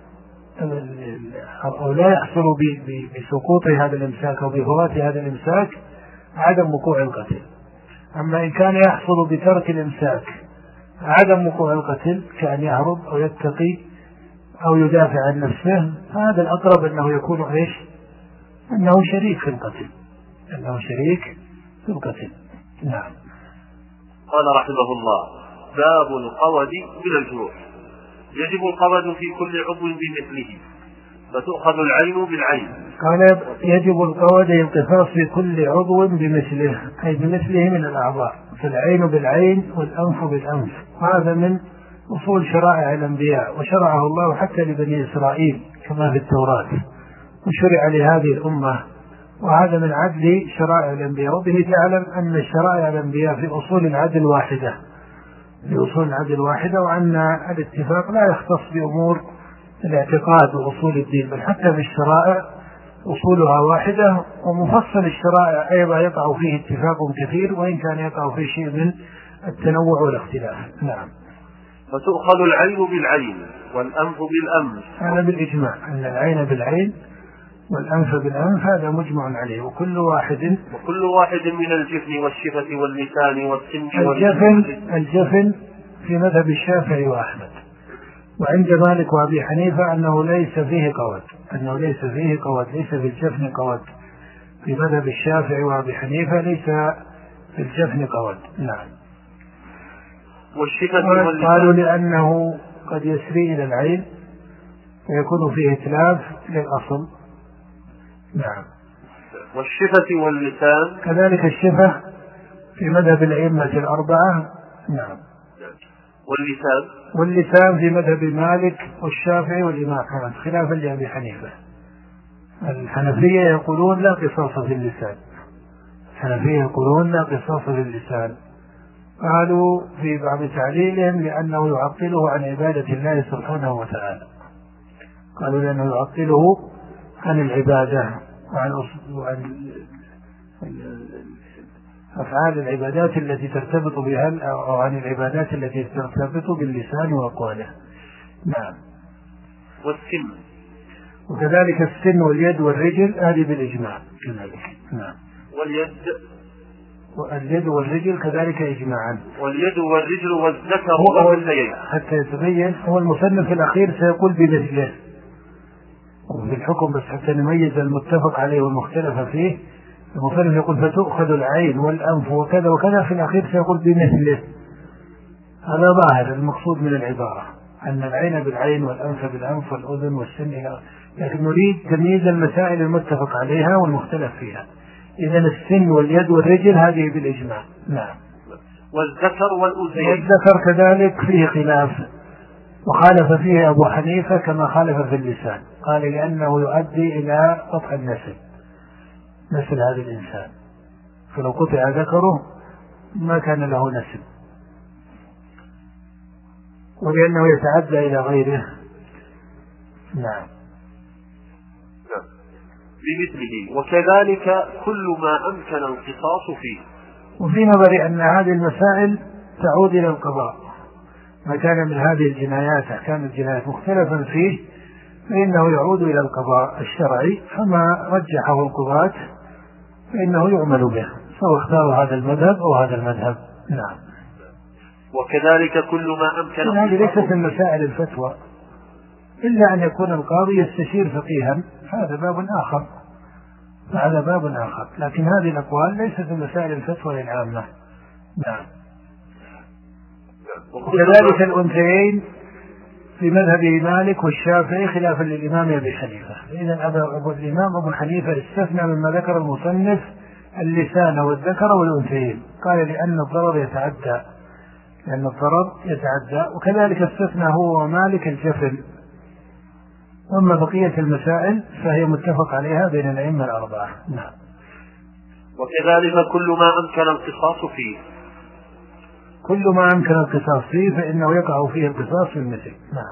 Speaker 2: أو لا يحصل بسقوط هذا الإمساك أو بفوات هذا الإمساك عدم وقوع القتل. أما إن كان يحصل بترك الإمساك عدم وقوع القتل كأن يهرب أو يتقي أو يدافع عن نفسه، هذا الأقرب أنه يكون إيش؟ أنه شريك في القتل أنه شريك في القتل. نعم.
Speaker 1: قال رحمه الله: باب القود من الجروح. يجب القود في كل عضو بمثله فتؤخذ العين بالعين.
Speaker 2: قال يجب القود القصاص في كل عضو بمثله، أي بمثله من الأعضاء، فالعين بالعين والأنف بالأنف. هذا من أصول شرائع الأنبياء، وشرعه الله حتى لبني إسرائيل كما في التوراة، وشرع لهذه الأمة، وهذا من عدل شرائع الأنبياء. وبه تعلم أن شرائع الأنبياء في أصول العدل واحدة في أصول العدل واحدة وأن الاتفاق لا يختص بأمور الاعتقاد وأصول الدين، بل حتى في الشرائع أصولها واحدة، ومفصل الشرائع أيضا يقع فيه اتفاق كثير، وإن كان يقع فيه شيء من التنوع والاختلاف. نعم.
Speaker 1: فتؤخذ العين بالعين والأنف بالأنف.
Speaker 2: هذا بالإجماع أن العين بالعين والأنف بالأنف، هذا مجمع عليه. وكل واحد
Speaker 1: وكل واحد من الجفن والشفة واللسان والسن
Speaker 2: الجفن الجفن في مذهب الشافعي وأحمد، وعند مالك وأبي حنيفة أنه ليس فيه قود، أنه ليس فيه قود، ليس في الجفن قود. في مذهب الشافعي وأبي حنيفة ليس في الجفن قود. نعم. قالوا لأنه قد يسري إلى العين ويكون فيه إتلاف للأصل. نعم.
Speaker 1: والشفة واللسان
Speaker 2: كذلك الشفة في مذهب الأئمة الأربعة. نعم.
Speaker 1: واللسان
Speaker 2: واللسان في مذهب مالك والشافعي والإمام أحمد خلافا لأبي حنيفة. الحنفية يقولون لا قصاص في اللسان، الحنفية يقولون لا قصاص في اللسان. قالوا في بعض تعليلهم لأنه يعطله عن عبادة الله سبحانه وتعالى، قالوا لأنه يعطله عن العبادة وعن أفعال العبادات التي ترتبط بها أو عن العبادات التي ترتبط باللسان وأقواله. نعم.
Speaker 1: والسن
Speaker 2: وكذلك السن واليد والرجل هذه بالإجماع كذلك. نعم.
Speaker 1: واليد
Speaker 2: واليد والرجل كذلك إجماعا.
Speaker 1: واليد والرجل والذكر والأنثيين
Speaker 2: حتى يتبين. هو المصنف الأخير سيقول بمثله وفي الحكم بس حتى نميز المتفق عليه والمختلف فيه. المصنف يقول فتؤخذ العين والأنف وكذا وكذا، في الأخير سيقول بمثله. هذا ظاهر المقصود من العبارة أن العين بالعين والأنف بالأنف والأذن والسن إلى، لكن نريد تمييز المسائل المتفق عليها والمختلف فيها. إذن السن واليد والرجل هذه بالإجماع. نعم.
Speaker 1: والذكر والأنثيين.
Speaker 2: والذكر كذلك فيه خلاف، وخالف فيه أبو حنيفة كما خالف في اللسان، قال لأنه يؤدي إلى قطع النسل، نسل هذا الإنسان، فلو قطع ذكره ما كان له نسل، ولأنه يتعدى إلى غيره. نعم.
Speaker 1: بمثله. وكذلك كل ما أمكن القصاص فيه.
Speaker 2: وفي نظري أن هذه المسائل تعود إلى القضاء، ما كان من هذه الجنايات أحكام الجنايات مختلفا فيه فإنه يعود إلى القضاء الشرعي، فما رجحه القضاة فإنه يعمل به سواء اختاروا هذا المذهب أو هذا المذهب. نعم.
Speaker 1: وكذلك كل ما أمكن.
Speaker 2: هذه ليست من مسائل الفتوى، إلا أن يكون القاضي يستشير فقيها، هذا باب آخر، هذا باب آخر، لكن هذه الأقوال ليست من مسائل الفتوى العامة. نعم. وكذلك الأنثيين في مذهب مالك والشافعي خلافا للإمام أبي حنيفة. إذن أبو الإمام أبو حنيفة استثنى مما ذكر المصنف اللسان والذكر والأنثيين، قال لأن الضرر يتعدى، لأن الضرر يتعدى. وكذلك استثنى هو ومالك الجفل. وأما بقية المسائل فهي متفق عليها بين الأئمة الأربعة. نعم.
Speaker 1: وكذلك كل ما أمكن القصاص فيه.
Speaker 2: كل ما أمكن القصاص فيه فإنه يقع فيه القصاص في المثل. نعم.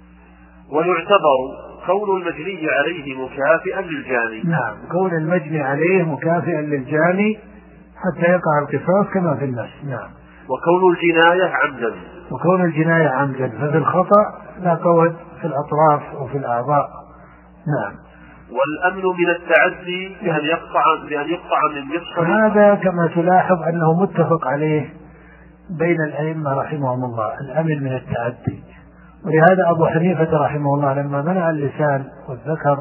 Speaker 1: ويعتبر كون المجني عليه مكافئا للجاني.
Speaker 2: نعم، كون المجني عليه مكافئا للجاني حتى يقع القصاص كما في النص. نعم.
Speaker 1: وكون الجناية عمدا.
Speaker 2: وكون الجناية عمدا، ففي الخطأ لا قود في الأطراف وفي الأعضاء. نعم.
Speaker 1: والأمن من التعدي بأن يقطع بأن يقطع من مفصل.
Speaker 2: هذا كما تلاحظ أنه متفق عليه بين الأئمة رحمهم الله، الأمن من التعدي. ولهذا أبو حنيفة رحمه الله لما منع اللسان والذكر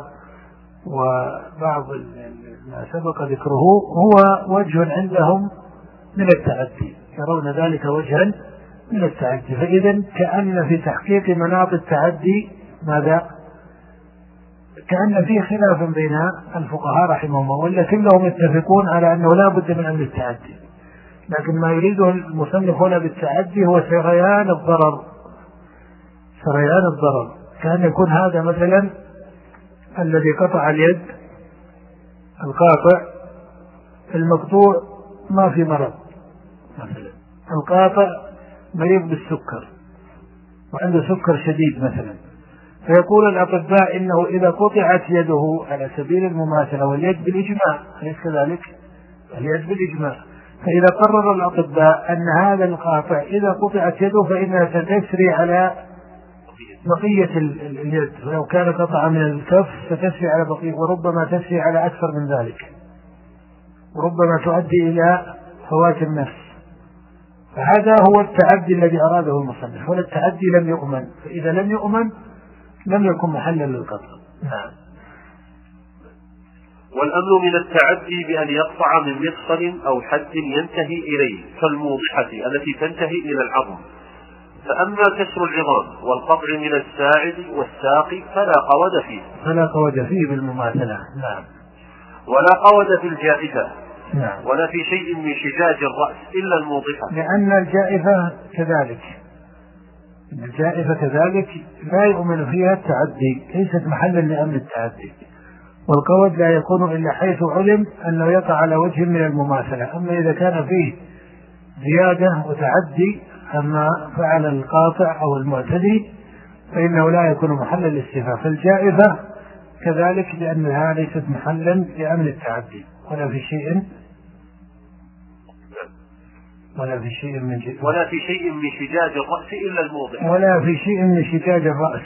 Speaker 2: وبعض ما سبق ذكره هو وجه عندهم من التعدي، يرون ذلك وجها من التعدي. فإذا كأن في تحقيق مناط التعدي ماذا؟ كأن فيه خلاف بين الفقهاء رحمهم الله، ولا كلهم يتفقون على أنه لا بد من أمن التعدي، لكن ما يريده المصنف هنا بالتعدي هو سريان الضرر، سريان الضرر، كأن يكون هذا مثلا الذي قطع اليد القاطع، المقطوع ما في مرض، مثلا القاطع مريض بالسكر وعنده سكر شديد مثلا، فيقول الأطباء إنه إذا قطعت يده على سبيل المماثلة، واليد بالإجماع أليس كذلك؟ اليد بالإجماع، فإذا قرر الأطباء أن هذا القاطع إذا قطعت يده فإنها ستسري على بقية اليد، فلو كان قطع من الكف ستسري على بقية، وربما تسري على أكثر من ذلك، وربما تؤدي إلى فوات النفس. فهذا هو التعدي الذي أراده المصنف، ولا التعدي لم يؤمن، فإذا لم يؤمن لم يكن محلا للقطع. نعم.
Speaker 1: والأمن من التعدي بأن يقطع من مفصل أو حد ينتهي إليه كالموضحة التي تنتهي إلى العظم. فأما كسر العظام والقطع من الساعد والساق فلا قود فيه
Speaker 2: فلا قود فيه بالمماثلة. نعم.
Speaker 1: ولا قود في الجائفة.
Speaker 2: نعم.
Speaker 1: ولا في شيء من شجاج الرأس إلا الموضحة،
Speaker 2: لأن الجائفة كذلك الجائفة كذلك لا يؤمن فيها التعدي، ليست محلا لأمن التعدي. والقود لا يكون إلا حيث علم أنه يقع على وجه من المماثلة. أما إذا كان فيه زيادة وتعدي أما فعل القاطع أو المعتدي فإنه لا يكون محلا للاستيفاء. فالجائفة كذلك لأنها ليست محلا لأمن التعدي، ولا في شيء ولا في شيء من شجاج
Speaker 1: ولا في شيء من شجاج الرأس إلا الموضح
Speaker 2: ولا في شيء من شجاج الرأس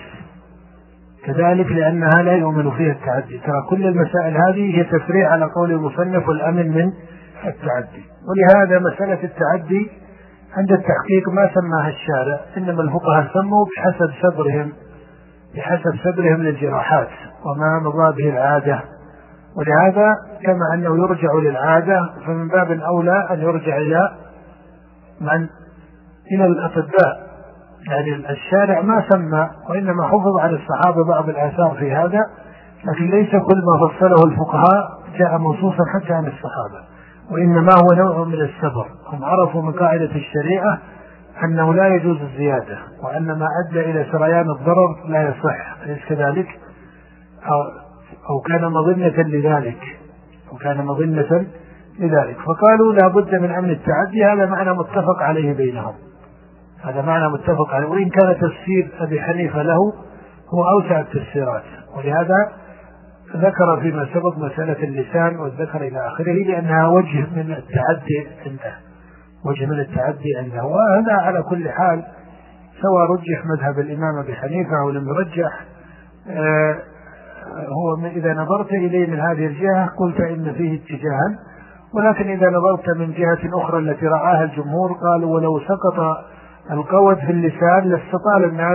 Speaker 2: كذلك لأنها لا يؤمن فيها التعدي. ترى كل المسائل هذه هي تفريع على قول المصنف والأمن من التعدي. ولهذا مسألة التعدي عند التحقيق ما سماها الشارع، إنما الفقهاء سموا بحسب صدرهم بحسب صدرهم للجراحات وما مضى به العادة. ولهذا كما أنه يرجع للعادة فمن باب الأولى أن يرجع إلى من إلى الأطباء. يعني الشارع ما سمى، وإنما حفظ على الصحابة بعض الآثار في هذا، لكن ليس كل ما فصله الفقهاء جاء منصوصا حتى عن الصحابة، وإنما هو نوع من السبر. هم عرفوا من قاعدة الشريعة أنه لا يجوز الزيادة، وأن ما أدى إلى سريان الضرر لا يصح، أليس كذلك؟ أو, أو كان مظنة لذلك أو كان مظنة لذلك فقالوا لا بد من أمن التعدي. هذا معنى متفق عليه بينهم، هذا معنى متفق عليه، وإن كان تفسير أبي حنيفة له هو أوسع التفسيرات. ولهذا ذكر فيما سبق مسألة اللسان والذكر إلى آخره، لأنها وجه من التعدي عنده وجه من التعدي عنده. وهذا على كل حال سواء رجح مذهب الإمام أبي حنيفة أو لم يرجح، آه هو إذا نظرت إليه من هذه الجهة قلت إن فيه اتجاها، ولكن إذا نظرت من جهة أخرى التي رعاها الجمهور قالوا ولو سقط القود في اللسان لاستطال الناس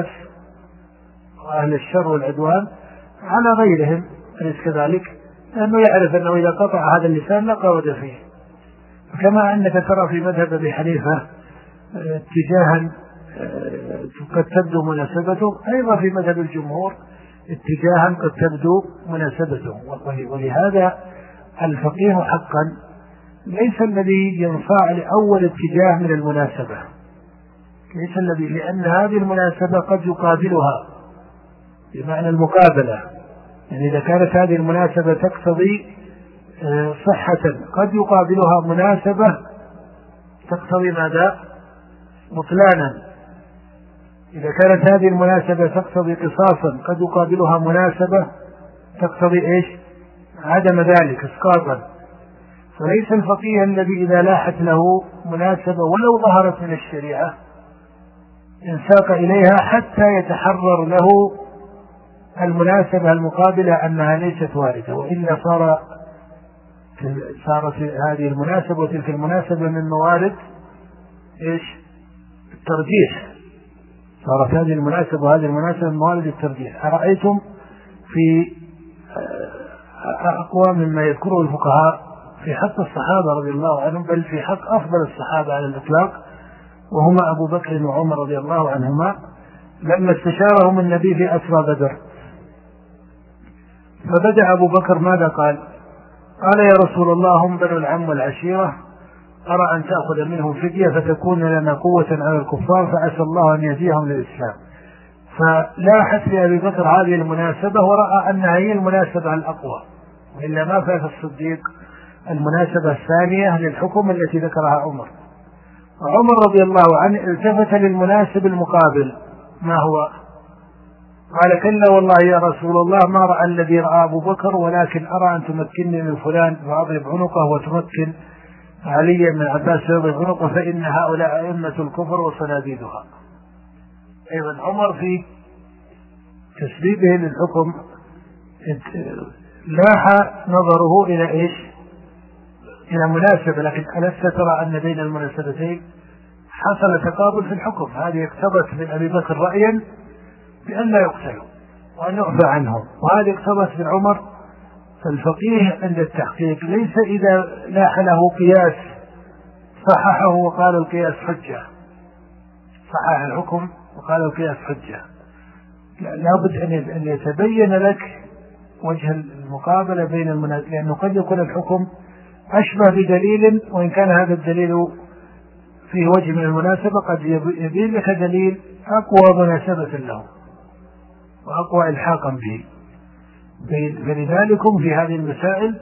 Speaker 2: وأهل الشر والعدوان على غيرهم، أليس كذلك؟ لأنه يعرف أنه إذا قطع هذا اللسان لا قود فيه. كما أنك ترى في مذهب أبي حنيفة اتجاها قد تبدو مناسبته، أيضا في مذهب الجمهور اتجاها قد تبدو مناسبته. ولهذا الفقيه حقا ليس الذي ينصاع لأول اتجاه من المناسبة، ليس الذي لأن هذه المناسبة قد يقابلها بمعنى المقابلة. يعني إذا كانت هذه المناسبة تقتضي صحة قد يقابلها مناسبة تقتضي ماذا؟ بطلانا. إذا كانت هذه المناسبة تقتضي قصاصا قد يقابلها مناسبة تقتضي إيش؟ عدم ذلك إسقاطا. فليس الفقيه الذي إذا لاحت له مناسبة ولو ظهرت من الشريعة انساق إليها حتى يتحرر له المناسبة المقابلة أنها ليست واردة، وإلا صار صارت هذه المناسبة وتلك المناسبة من موارد إيش؟ الترجيح. صارت هذه المناسبة وهذه المناسبة من موارد الترجيح. أرأيتم في أقوى مما يذكره الفقهاء في حق الصحابة رضي الله عنهم، بل في حق أفضل الصحابة على الإطلاق وهما أبو بكر وعمر رضي الله عنهما، لما استشارهم النبي في أسرى بدر فبدأ أبو بكر ماذا قال؟ قال يا رسول الله هم بنو العم والعشيرة، أرى أن تأخذ منهم فدية فتكون لنا قوة على الكفار فعسى الله أن يهديهم للإسلام. فلاحت في أبي بكر هذه المناسبة ورأى أنها هي المناسبة الأقوى، وإلا ما فات الصديق المناسبة الثانية للحكم التي ذكرها عمر. وعمر رضي الله عنه التفت للمناسب المقابل ما هو؟ قال كلا والله يا رسول الله ما رأى الذي رأى أبو بكر، ولكن أرى أن تمكنني من فلان فأضرب عنقه وتمكن علي من عباس فأضرب عنقه فإن هؤلاء أئمة الكفر وصناديدها. أيضا عمر في تسبيبه للحكم لاح نظره إلى إيش؟ إلى مناسبة، لكن ألست ترى أن بين المناسبتين حصل تقابل في الحكم، هذه اقتضت من أبي بكر رأيا بأن لا يقتلوا وأن يعفى عنهم، وهذه اقتضت من عمر. فالفقيه عند التحقيق ليس إذا لاح له قياس صححه وقال القياس حجة، صحح الحكم وقال القياس حجة، لابد أن يتبين لك وجه المقابلة بين المنازل، لأنه قد يكون الحكم أشبه بدليل وإن كان هذا الدليل فيه وجه من المناسبة قد يبين لك دليل أقوى مناسبة له وأقوى إلحاقا به. فلذلك في هذه المسائل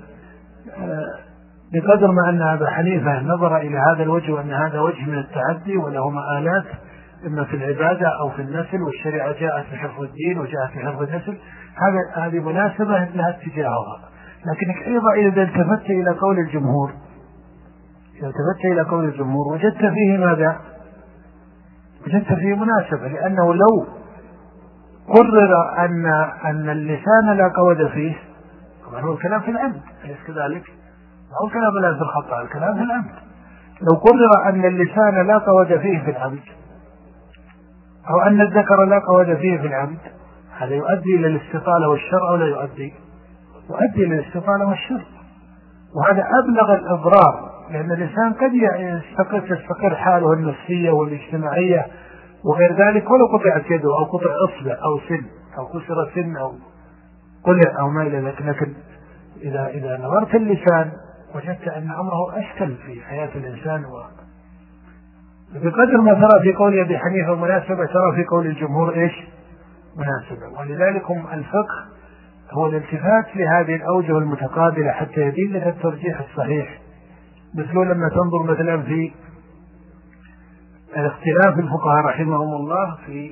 Speaker 2: بقدر ما أن أبا حنيفة نظر إلى هذا الوجه وأن هذا وجه من التعدي وله مآلات إما في العبادة أو في النسل، والشريعة جاءت في حفظ الدين وجاءت في حفظ النسل، هذا هذه مناسبة لها اتجاهها. لكنك أيضا إذا التفت إلى قول الجمهور إذا التفت إلى قول الجمهور وجدت فيه ماذا؟ وجدت فيه مناسبة، لأنه لو قرر أن أن اللسان لا قود فيه، طبعا هو الكلام في العمد أليس كذلك؟ هو الكلام لا في الخطأ، الكلام في العمد. لو قرر أن اللسان لا قود فيه في العمد أو أن الذكر لا قود فيه في العمد، هذا يؤدي إلى الاستطالة والشر أو لا يؤدي؟ يؤدي إلى الاستطالة والشر، وهذا أبلغ الأضرار، لأن الإنسان قد يستقر تستقر حاله النفسية والاجتماعية وغير ذلك ولو قطعت يده أو قطع أصبع أو سن أو كسر سن أو قلع أو ما إلى ذلك. لكن إذا إذا نظرت اللسان وجدت أن أمره أشكل في حياة الإنسان، و بقدر ما ترى في قول أبي حنيفة مناسبة ترى في قول الجمهور إيش مناسبة. ولذلك الفقه هو الالتفات لهذه الأوجه المتقابلة حتى يبين لك الترجيح الصحيح. مثل لما تنظر مثلا في الاختلاف الفقهاء رحمهم الله في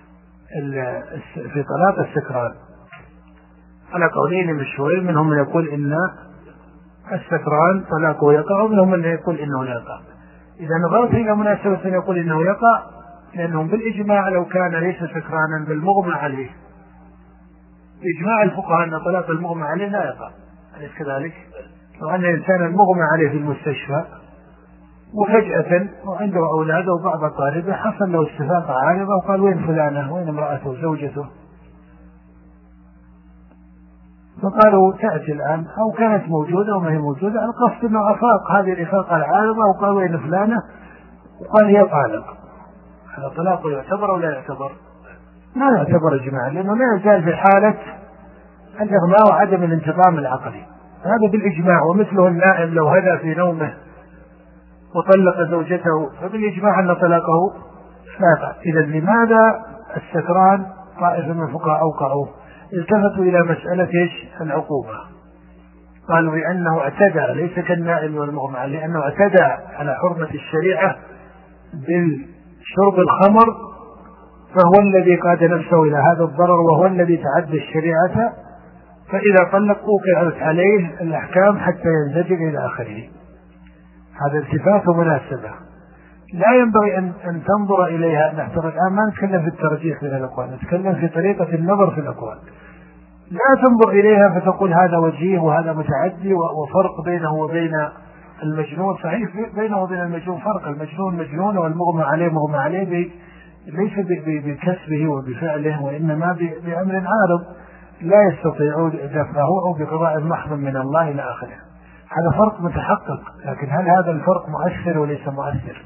Speaker 2: في طلاق السكران على قولين مشهورين، منهم من يقول إن السكران طلاقه يقع ومنهم من يقول إنه لا يقع. إذا نظرت إلى مناسبة يقول إنه يقع، لأنهم بالإجماع لو كان ليس سكرانا بالمغمى عليه، إجماع الفقهاء أن طلاق المغمى عليه لا يقع، أليس كذلك؟ لو أن الإنسان المغمى عليه في المستشفى وفجأة وعنده أولاده وبعض أقاربه حصل له استفاقة عارضة وقال وين فلانة وين امرأته زوجته، فقالوا تأتي الآن، أو كانت موجودة وما هي موجودة، القصد أنه أفاق هذه الإفاقة العارضة وقال وين فلانة وقال هي طالق، هذا طلاقه يعتبر أو لا يعتبر؟ ما يعتبر إجماعا، لأنه لا يزال في حالة الإغماء وعدم الانتظام العقلي، هذا بالإجماع. ومثله النائم لو هدى في نومه وطلق زوجته فبالإجماع أن طلاقه لا. إذا لماذا السكران طائفة من الفقهاء أوقعوه؟ التفتوا إلى مسألة إيش العقوبة، قالوا لأنه اعتدى ليس كالنائم والمغمى عليه، لأنه اعتدى على حرمة الشريعة بالشرب الخمر، فهو الذي قاد نفسه إلى هذا الضرر وهو الذي تعدى الشريعة، فإذا طلق وقعت عليه الأحكام حتى ينزجر إلى آخره. هذا التفات مناسبة لا ينبغي أن, أن تنظر إليها. نحن الآن ما نتكلم في الترجيح بين الأقوال، نتكلم في طريقة النظر في الأقوال. لا تنظر إليها فتقول هذا وجيه وهذا متعدي وفرق بينه وبين المجنون. صحيح بينه وبين المجنون فرق، المجنون مجنون والمغمى عليه مغمى عليه بي ليس بكسبه وبفعله، وإنما بأمر عارض لا يستطيعون دفعه أو بقضاء محض من الله إلى آخره. هذا فرق متحقق، لكن هل هذا الفرق مؤثر وليس مؤثر؟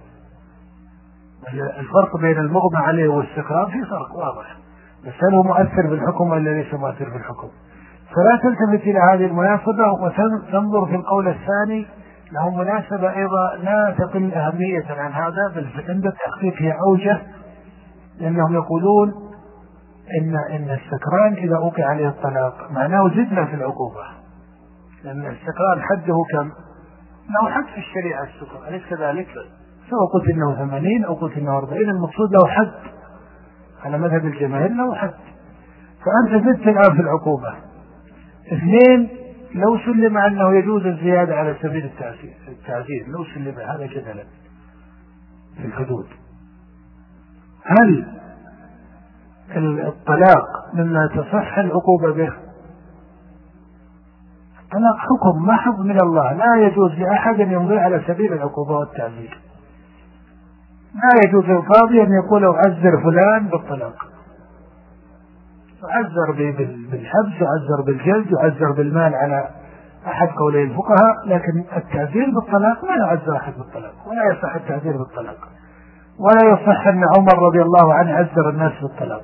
Speaker 2: الفرق بين المغمى عليه والسكران في فرق واضح، بس هل هو مؤثر بالحكم ولا ليس مؤثر بالحكم؟ فلا تلتفت إلى هذه المناسبة وتنظر في القول الثاني له مناسبة أيضا لا تقل أهمية عن هذا، بل عند التحقيق هي أوجه، لأنهم يقولون إن إن السكران إذا أوقع عليه الطلاق معناه زدنا في العقوبة، لأن السكران حده كم؟ له حد في الشريعة السكر، أليس كذلك؟ سواء قلت إنه ثمانين أو قلت إنه أربعين، المقصود له حد على مذهب الجماهير، له حد. فأنت زدت الآن في العقوبة. اثنين، لو سلم أنه يجوز الزيادة على سبيل التعزير، لو سلم هذا جدلا في الحدود، هل الطلاق مما تصح العقوبة به؟ الطلاق حكم محض من الله، لا يجوز لأحد أن يمضي على سبيل العقوبة والتعزير، لا يجوز القاضي أن يقول أعذر فلان بالطلاق، يعذر بالحبس، يعذر بالجلد، يعذر بالمال على أحد قولي الفقهاء، لكن التعذير بالطلاق لا يعذر أحد بالطلاق، ولا يصح التعذير بالطلاق، ولا يصح أن عمر رضي الله عنه عذر الناس بالطلاق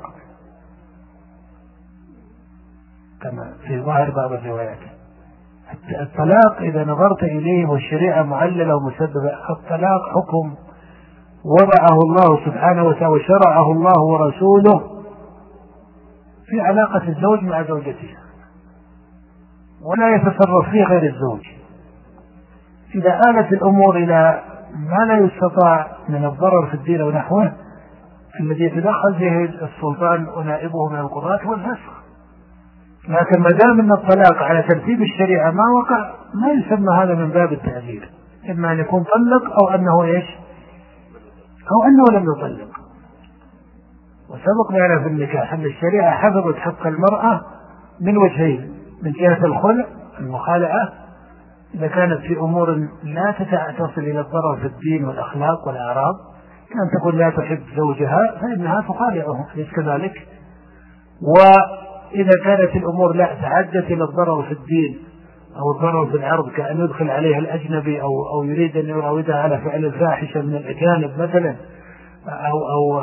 Speaker 2: كما في ظاهر بعض الروايات. الطلاق إذا نظرت إليه والشريعة معللة ومسببة، الطلاق حكم وضعه الله سبحانه وتعالى وشرعه الله ورسوله في علاقة الزوج مع زوجته، ولا يتصرف فيه غير الزوج. إذا آلت الأمور إلى ما لا يستطاع من الضرر في الدين ونحوه، الذي يتدخل فيه السلطان ونائبه من القضاة والفسق. لكن ما دام أن الطلاق على ترتيب الشريعة ما وقع، ما يسمى هذا من باب التعذير، إما أن يكون طلق أو أنه إيش أو أنه لم يطلق. وسبق معنا في النكاح أن الشريعة حفظت حق المرأة من وجهين: من جهة الخلع المخالعة إذا كانت في أمور لا تصل إلى الضرر في الدين والأخلاق والأعراض، كان تقول لا تحب زوجها فإنها تخالعه، ليس كذلك؟ وإذا كانت الأمور لا تعدت إلى الضرر في الدين أو الضرر في العرض، كأن يدخل عليها الأجنبي أو أو يريد أن يراودها على فعل الفاحشة من الأجانب مثلا، أو أو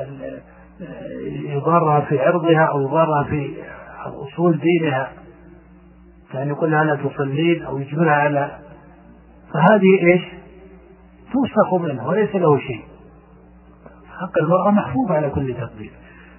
Speaker 2: يضرها في عرضها أو يضرها في أصول دينها، كأن يقول لها لا تصلين أو يجبرها على، فهذه إيش توسخ منه وليس له شيء. حق المرأة محفوظ على كل تقدير.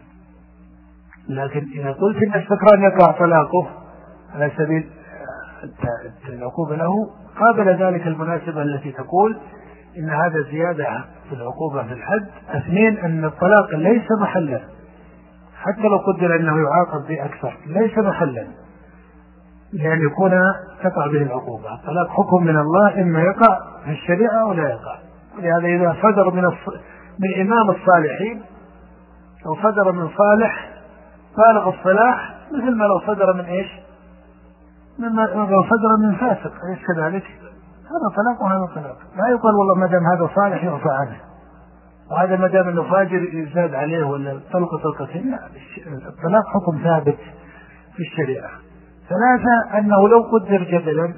Speaker 2: لكن إذا قلت إن السكران يقع طلاقه على سبيل العقوبة له، قابل ذلك المناسبة التي تقول إن هذا زيادة في العقوبة في الحد. اثنين، أن الطلاق ليس محلا، حتى لو قدر أنه يعاقب به أكثر ليس محلا لأن يكون تقع به العقوبة. الطلاق حكم من الله، إما يقع في الشريعة أو لا يقع. ولهذا إذا صدر من الص... من إمام الصالحين أو صدر من صالح بالغ الصلاح، مثل ما لو صدر من إيش مما لو صدر من فاسق، أليس كذلك؟ هذا طلاق وهذا طلاق. لا يقال والله ما دام هذا صالح يعفى عنه، وهذا ما دام انه فاجر يزاد عليه ولا طلقه طلقتين. لا، الطلاق حكم ثابت في الشريعه. ثلاثه، انه لو قدر جدلا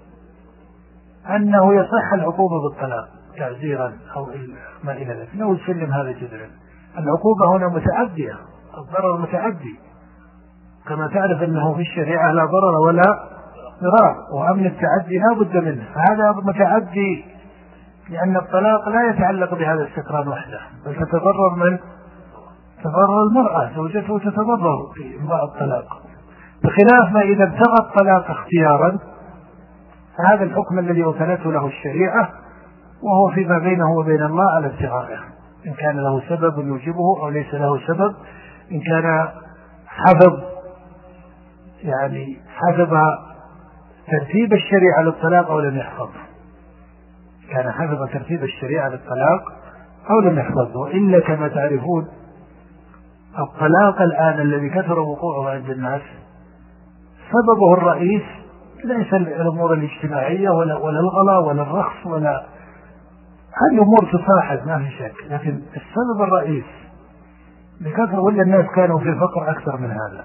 Speaker 2: انه يصح العقوبه بالطلاق تعزيرا او ما الى ذلك، لو يسلم هذا جدلا. العقوبه هنا متعديه، الضرر متعدي، كما تعرف انه في الشريعه لا ضرر ولا ضرار، وامن التعدي لا بد منه. فهذا متعدي لأن الطلاق لا يتعلق بهذا السكران وحده، بل تتضرر من تضرر المرأة زوجته، تتضرر في إمضاء الطلاق، بخلاف ما إذا ابتغى الطلاق اختيارا، فهذا الحكم الذي وكلته له الشريعة، وهو فيما بينه وبين الله على ابتغائه، إن كان له سبب يوجبه أو ليس له سبب، إن كان حفظ يعني حفظ ترتيب الشريعة للطلاق أو لم يحفظ، كان حفظ ترتيب الشريعة للطلاق أو لم يحفظه. وإلا كما تعرفون الطلاق الآن الذي كثر وقوعه عند الناس سببه الرئيس ليس الأمور الاجتماعية ولا ولا الغلا ولا الرخص ولا هذه أمور تصاحب ما في شك، لكن السبب الرئيس لكثر ولا الناس كانوا في فقر أكثر من هذا.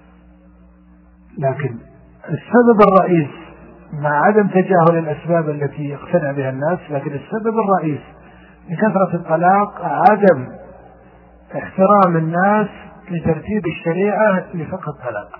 Speaker 2: لكن السبب الرئيس مع عدم تجاهل الأسباب التي يقتنع بها الناس، لكن السبب الرئيس لكثرة الطلاق عدم احترام الناس لترتيب الشريعة لفقه الطلاق.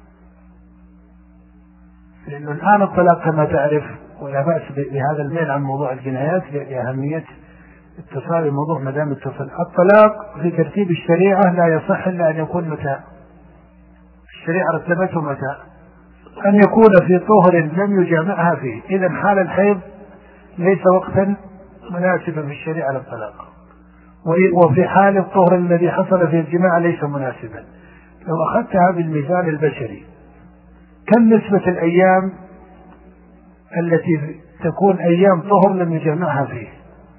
Speaker 2: لأنه الآن الطلاق كما تعرف، ولا بأس بهذا الميل عن موضوع الجنايات لأهمية اتصال الموضوع ما دام اتصل. الطلاق في ترتيب الشريعة لا يصح إلا أن يكون متى الشريعة رتبته متى أن يكون في طهر لم يجامعها فيه. إذا حال الحيض ليس وقتا مناسبا في الشريعة للطلاق، وفي حال الطهر الذي حصل فيه الجماع ليس مناسبا. لو أخذتها بالميزان البشري، كم نسبة الأيام التي تكون أيام طهر لم يجامعها فيه؟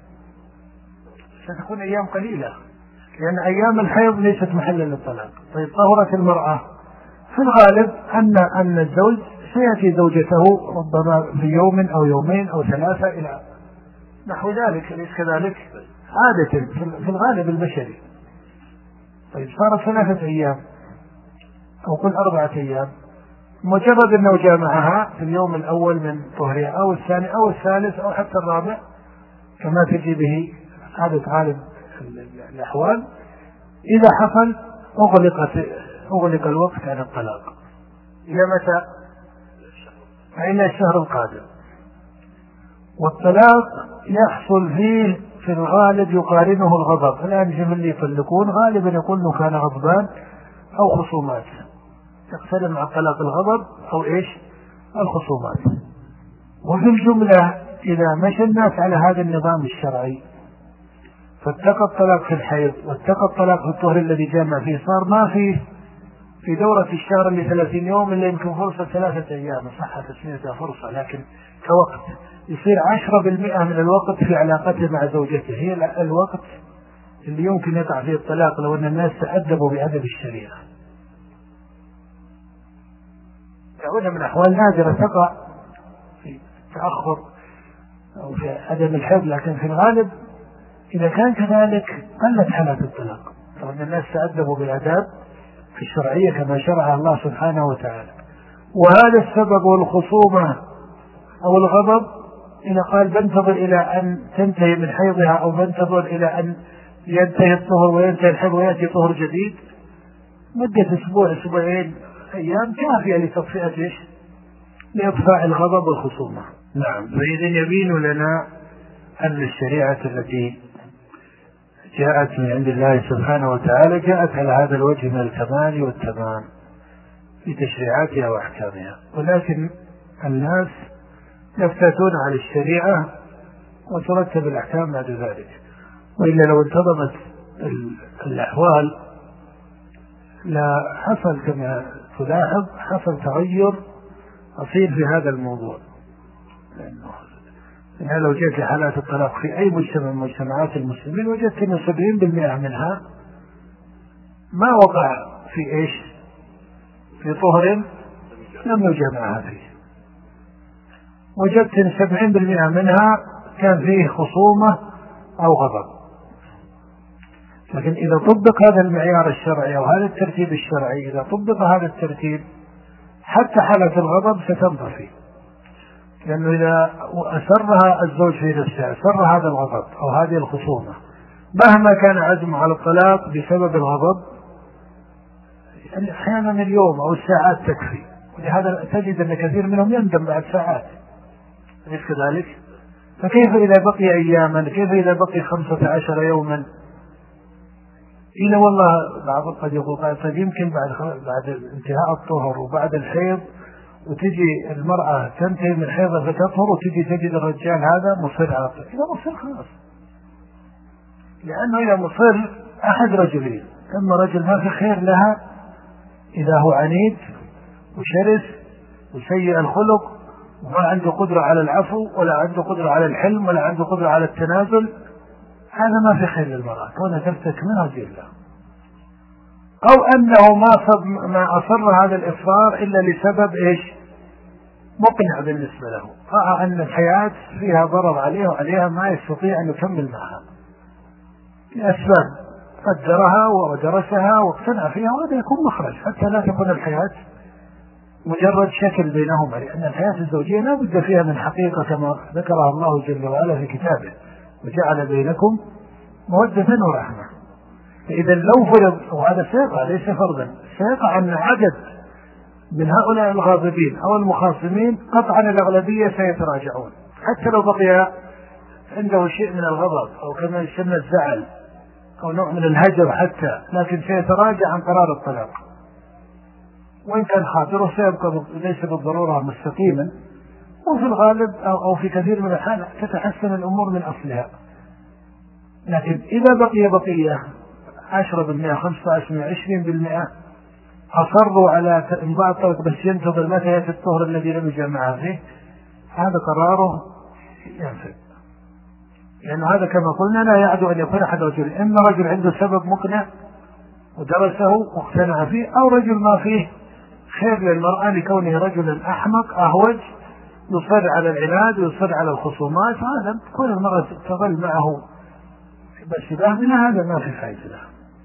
Speaker 2: ستكون أيام قليلة، لأن أيام الحيض ليست محلا للطلاق. طيب طهرت المرأة، في الغالب أن أن الزوج سيأتي زوجته ربما في يوم أو يومين أو ثلاثة إلى نحو ذلك، أليس كذلك؟ عادة في الغالب البشري. طيب صار ثلاثة أيام أو كل أربعة أيام، مجرد أنه جامعها في اليوم الأول من طهرها أو الثاني أو الثالث أو حتى الرابع كما تجي به عادة غالب الأحوال، إذا حصل أغلقت أغلق الوقت عن الطلاق. إلى متى؟ إلى الشهر القادم. والطلاق يحصل فيه في الغالب يقارنه الغضب. الآن جميع اللي يطلقون غالبا يقول إنه كان غضبان أو خصومات، يقترن مع الطلاق الغضب أو إيش الخصومات. وفي الجملة إذا مشى الناس على هذا النظام الشرعي فاتقى الطلاق في الحيض واتقى الطلاق في الطهر الذي جامع فيه، صار ما فيه في دورة الشهر اللي ثلاثين يوم اللي يمكن فرصة ثلاثة أيام، صح تسميتها فرصة، لكن كوقت يصير عشرة بالمئة من الوقت في علاقته مع زوجته هي الوقت اللي يمكن يقع فيه الطلاق لو أن الناس تأدبوا بأدب الشريعة. تعودها من أحوال نادرة تقع في تأخر أو في عدم الحفظ، لكن في الغالب إذا كان كذلك قلت حالات الطلاق لو أن الناس تأدبوا بالآداب في الشرعية كما شرعها الله سبحانه وتعالى. وهذا السبب والخصومة أو الغضب إذا قال بنتظر إلى أن تنتهي من حيضها أو بنتظر إلى أن ينتهي الطهر وينتهي الحيض ويأتي طهر جديد، مدة أسبوع أسبوعين أيام كافية لتطفئة إيش؟ لإطفاء الغضب والخصومة. نعم. فإذا يبين لنا أن الشريعة التي جاءت من عند الله سبحانه وتعالى جاءت على هذا الوجه من الكمال والتمام في تشريعاتها وأحكامها، ولكن الناس يفتتون على الشريعة وترتب الأحكام بعد ذلك. وإلا لو انتظمت الأحوال لا حصل كما تلاحظ حصل تغير أصيل في هذا الموضوع. لأنه يعني لو جاءت حالات الطلاق في أي مجتمع من مجتمعات المسلمين وجدت أن سبعين بالمئة منها ما وقع في إيش في طهر لم يجمعها فيه، وجدت أن سبعين بالمئة منها كان فيه خصومة أو غضب. لكن إذا طبق هذا المعيار الشرعي أو هذا الترتيب الشرعي، إذا طبق هذا الترتيب حتى حالة الغضب ستنطفي، لأنه إذا أسرها الزوج في نفسه أسر هذا الغضب أو هذه الخصومة مهما كان عزمه على الطلاق بسبب الغضب، يعني أحيانا اليوم أو الساعات تكفي، ولهذا تجد أن كثير منهم يندم بعد ساعات، أليس كذلك؟ فكيف إذا بقي أياما؟ كيف إذا بقي خمسة عشر يوما؟ إلا والله بعض قد يقول قد يمكن بعد بعد انتهاء الطهر وبعد الحيض وتجي المرأة تنتهي من حيضها فتطهر وتجي تجد الرجال هذا مصر على الطلاق. إذا مصر خلاص، لأنه إذا مصر أحد رجلين، أما رجل ما في خير لها إذا هو عنيد وشرس وسيء الخلق وما عنده قدرة على العفو ولا عنده قدرة على الحلم ولا عنده قدرة على التنازل، هذا ما في خير للمرأة كونها تفتك منها جيلا. أو أنه ما صب ما أصر هذا الإصرار إلا لسبب إيش مقنع بالنسبة له، رأى أن الحياة فيها ضرر عليه وعليها ما يستطيع أن يكمل معها لأسباب قدرها ودرسها واقتنع فيها، وهذا يكون مخرج حتى لا تكون الحياة مجرد شكل بينهما، لأن الحياة الزوجية لا بد فيها من حقيقة كما ذكرها الله جل وعلا في كتابه وجعل بينكم مودة ورحمة. فإذا لو فرض، وهذا سيقع ليس فرضا، سيقع أن عدد من هؤلاء الغاضبين أو المخاصمين قطعا الأغلبية سيتراجعون، حتى لو بقي عنده شيء من الغضب أو كما يسمى الزعل أو نوع من الهجر حتى، لكن سيتراجع عن قرار الطلاق، وإن كان خاطره سيبقى ليس بالضرورة مستقيما، وفي الغالب أو في كثير من الحال تتحسن الأمور من أصلها. لكن إذا بقي بقية عشرة بالمئة خمسة عشر بالمئة عشرين بالمئة أصروا على إنباء الطلاق بس ينتظر متى يأتي الطهر الذي لم يجمع فيه، هذا قراره ينفذ، لأن هذا كما قلنا لا يعدو أن يكون أحد رجل، إما رجل عنده سبب مقنع ودرسه واقتنع فيه، أو رجل ما فيه خير للمرأة لكونه رجل أحمق أهوج يصر على العناد ويصر على الخصومات، هذا تكون المرأة تظل معه بس إذا من هذا ما في فائدة له.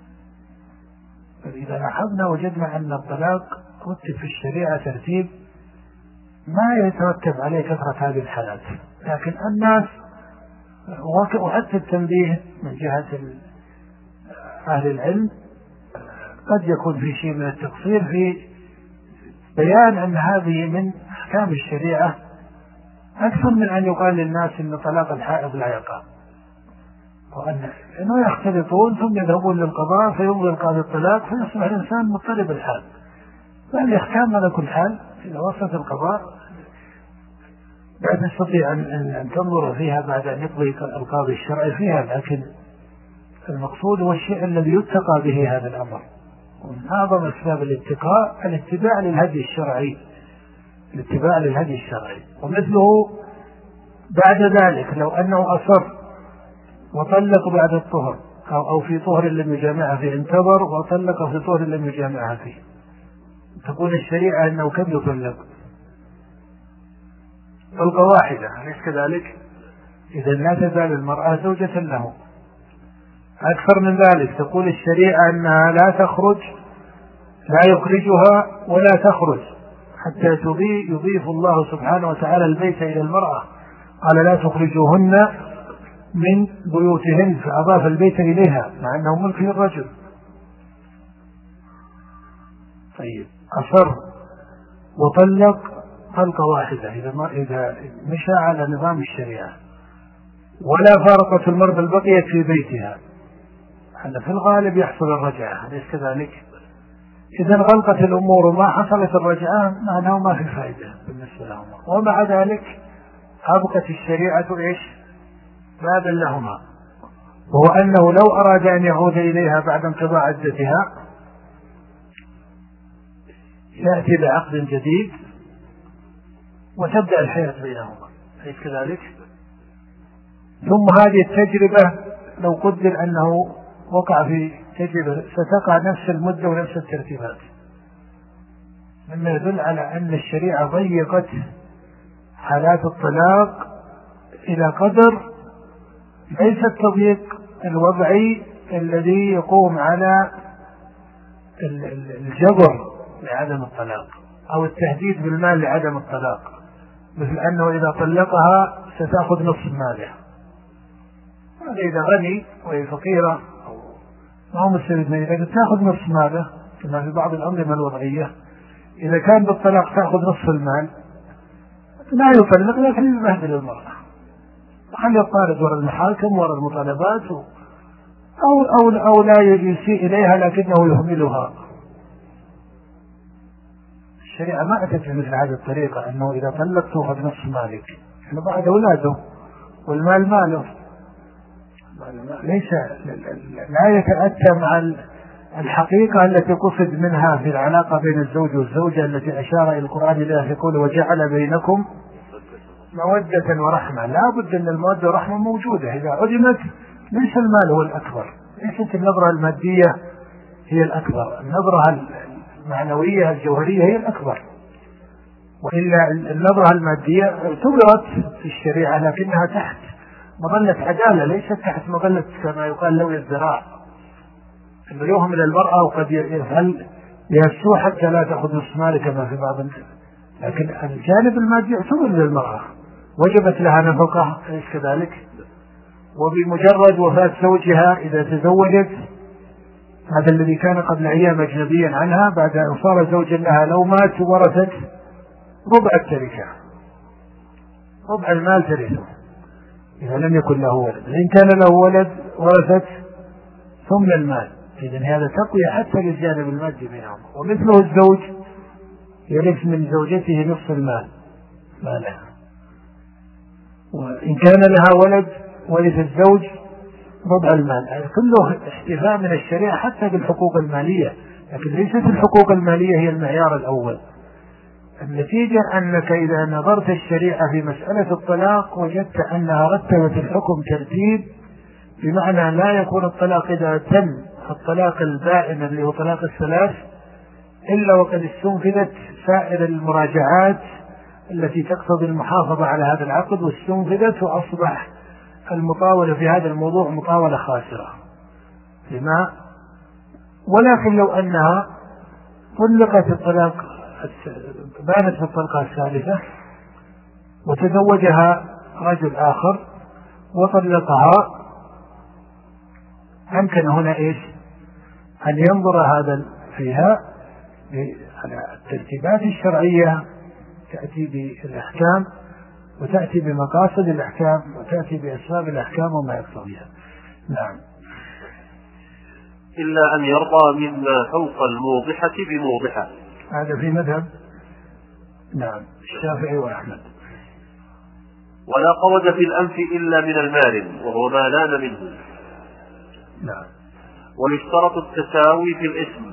Speaker 2: فإذا لاحظنا وجدنا أن الطلاق رتب في الشريعة ترتيب ما يترتب عليه كثرة هذه الحالات، لكن الناس وحتى التنبيه من جهة أهل العلم قد يكون في شيء من التقصير في بيان أن هذه من أحكام الشريعة أكثر من أن يقال للناس أن طلاق الحائض لا يقع، وأن إنه يختلطون ثم يذهبون للقضاء فيمضي القاضي الطلاق فيصبح الإنسان مضطرب الحال. فهذه أحكام على كل حال إذا وصلت القضاء لا تستطيع أن تنظر فيها بعد أن يقضي القاضي الشرعي فيها، لكن المقصود هو الشيء الذي يتقى به هذا الأمر. ومن أعظم أسباب الاتقاء الاتباع للهدي الشرعي، الاتباع للهدي الشرعي. ومثله بعد ذلك لو أنه أصر وطلق بعد الطهر أو, أو في طهر لم يجامعها فيه، انتظر وطلق في طهر لم يجامعها فيه، تقول الشريعة أنه كم يطلق؟ طلقة واحدة، أليس كذلك؟ إذا لا تزال المرأة زوجة له. أكثر من ذلك تقول الشريعة أنها لا تخرج، لا يخرجها ولا تخرج حتى يضيف الله سبحانه وتعالى البيت إلى المرأة، قال لا تخرجوهن من بيوتهن، فأضاف البيت إليها مع أنه ملك للرجل. طيب أصر وطلق طلقة واحدة إذا ما إذا مشى على نظام الشريعة ولا فارقت المرأة بل بقيت في بيتها، هذا في الغالب يحصل الرجعة، أليس كذلك؟ إذا غلقت الأمور وما حصلت الرجعة معناه ما في فائدة بالنسبة لهما، ومع ذلك أبقت الشريعة إيش؟ بابا لهما، وهو أنه لو أراد أن يعود إليها بعد انقضاء عدتها يأتي بعقد جديد وتبدأ الحياة بينهما، أليس كذلك؟ ثم هذه التجربة لو قدر أنه وقع في تجربة ستقع نفس المدة ونفس الترتيبات، مما يدل على أن الشريعة ضيقت حالات الطلاق إلى قدر ليس التضييق الوضعي الذي يقوم على الجبر لعدم الطلاق أو التهديد بالمال لعدم الطلاق، مثل أنه إذا طلقها ستأخذ نصف ماله، هذا إذا غني وهي فقيرة ما هو مستفيد منه، لكن تأخذ نصف ماله كما في بعض الأنظمة الوضعية. إذا كان بالطلاق تأخذ نصف المال لا يطلق، لكن يبهدل المرأة وخلي يطارد وراء المحاكم وراء المطالبات أو, أو, أو لا يسيء إليها لكنه يهملها. الشريعة ما أتت بمثل هذه الطريقة أنه إذا طلقت تأخذ نصف مالك، إنه بعد أولاده والمال ماله، ليس لا يتأتى مع الحقيقة التي قصد منها في العلاقة بين الزوج والزوجة التي أشار إلى القرآن إليها يقول وجعل بينكم مودة ورحمة. لا بد أن المودة والرحمة موجودة، إذا عدمت ليس المال هو الأكبر، ليست النظرة المادية هي الأكبر، النظرة المعنوية الجوهرية هي الأكبر، وإلا النظرة المادية اعتبرت في الشريعة لكنها تحت مظلة عدالة، ليست تحت مظلة كما يقال لوي الذراع، أنه يهمل المرأة وقد يفعل يسوء حتى لا تأخذ نصف ماله كما في بعض، لكن الجانب المادي يعتبر للمرأة، وجبت لها نفقة ليس كذلك، وبمجرد وفاة زوجها إذا تزوجت هذا الذي كان قبل أيام أجنبيا عنها بعد أن صار زوجا لها لو مات ورثت ربع التركة، ربع المال ترثه إذا لم يكن له ولد، إن كان له ولد ورثت ثمن المال. إذن هذا تقوية حتى للجانب المادي بينهم. ومثله الزوج يرث من زوجته نصف المال مالها، وإن كان لها ولد ورث الزوج ربع المال. يعني كله احتفاء من الشريعة حتى بالحقوق المالية، لكن ليست الحقوق المالية هي المعيار الأول. النتيجة أنك إذا نظرت الشريعة في مسألة الطلاق وجدت أنها رتبت الحكم ترتيب، بمعنى لا يكون الطلاق إذا تم الطلاق البائن اللي هو طلاق الثلاث إلا وقد استنفذت سائر المراجعات التي تقتضي المحافظة على هذا العقد، واستنفذت وأصبح المطاولة في هذا الموضوع مطاولة خاسرة لما، ولكن لو أنها طلقت الطلاق بانت في الطلقة الثالثة وتزوجها رجل آخر وطلقها، أمكن هنا إيش أن ينظر هذا فيها على الترتيبات الشرعية، تأتي بالأحكام وتأتي بمقاصد الأحكام وتأتي بأسباب الأحكام وما يقتضيها. نعم.
Speaker 1: إلا أن يرضى مما فوق الموضحة بموضحة،
Speaker 2: هذا في مذهب نعم الشافعي وأحمد.
Speaker 1: ولا قود في الأنف إلا من المال وهو ما لان منه.
Speaker 2: نعم.
Speaker 1: ويشترط التساوي في الاسم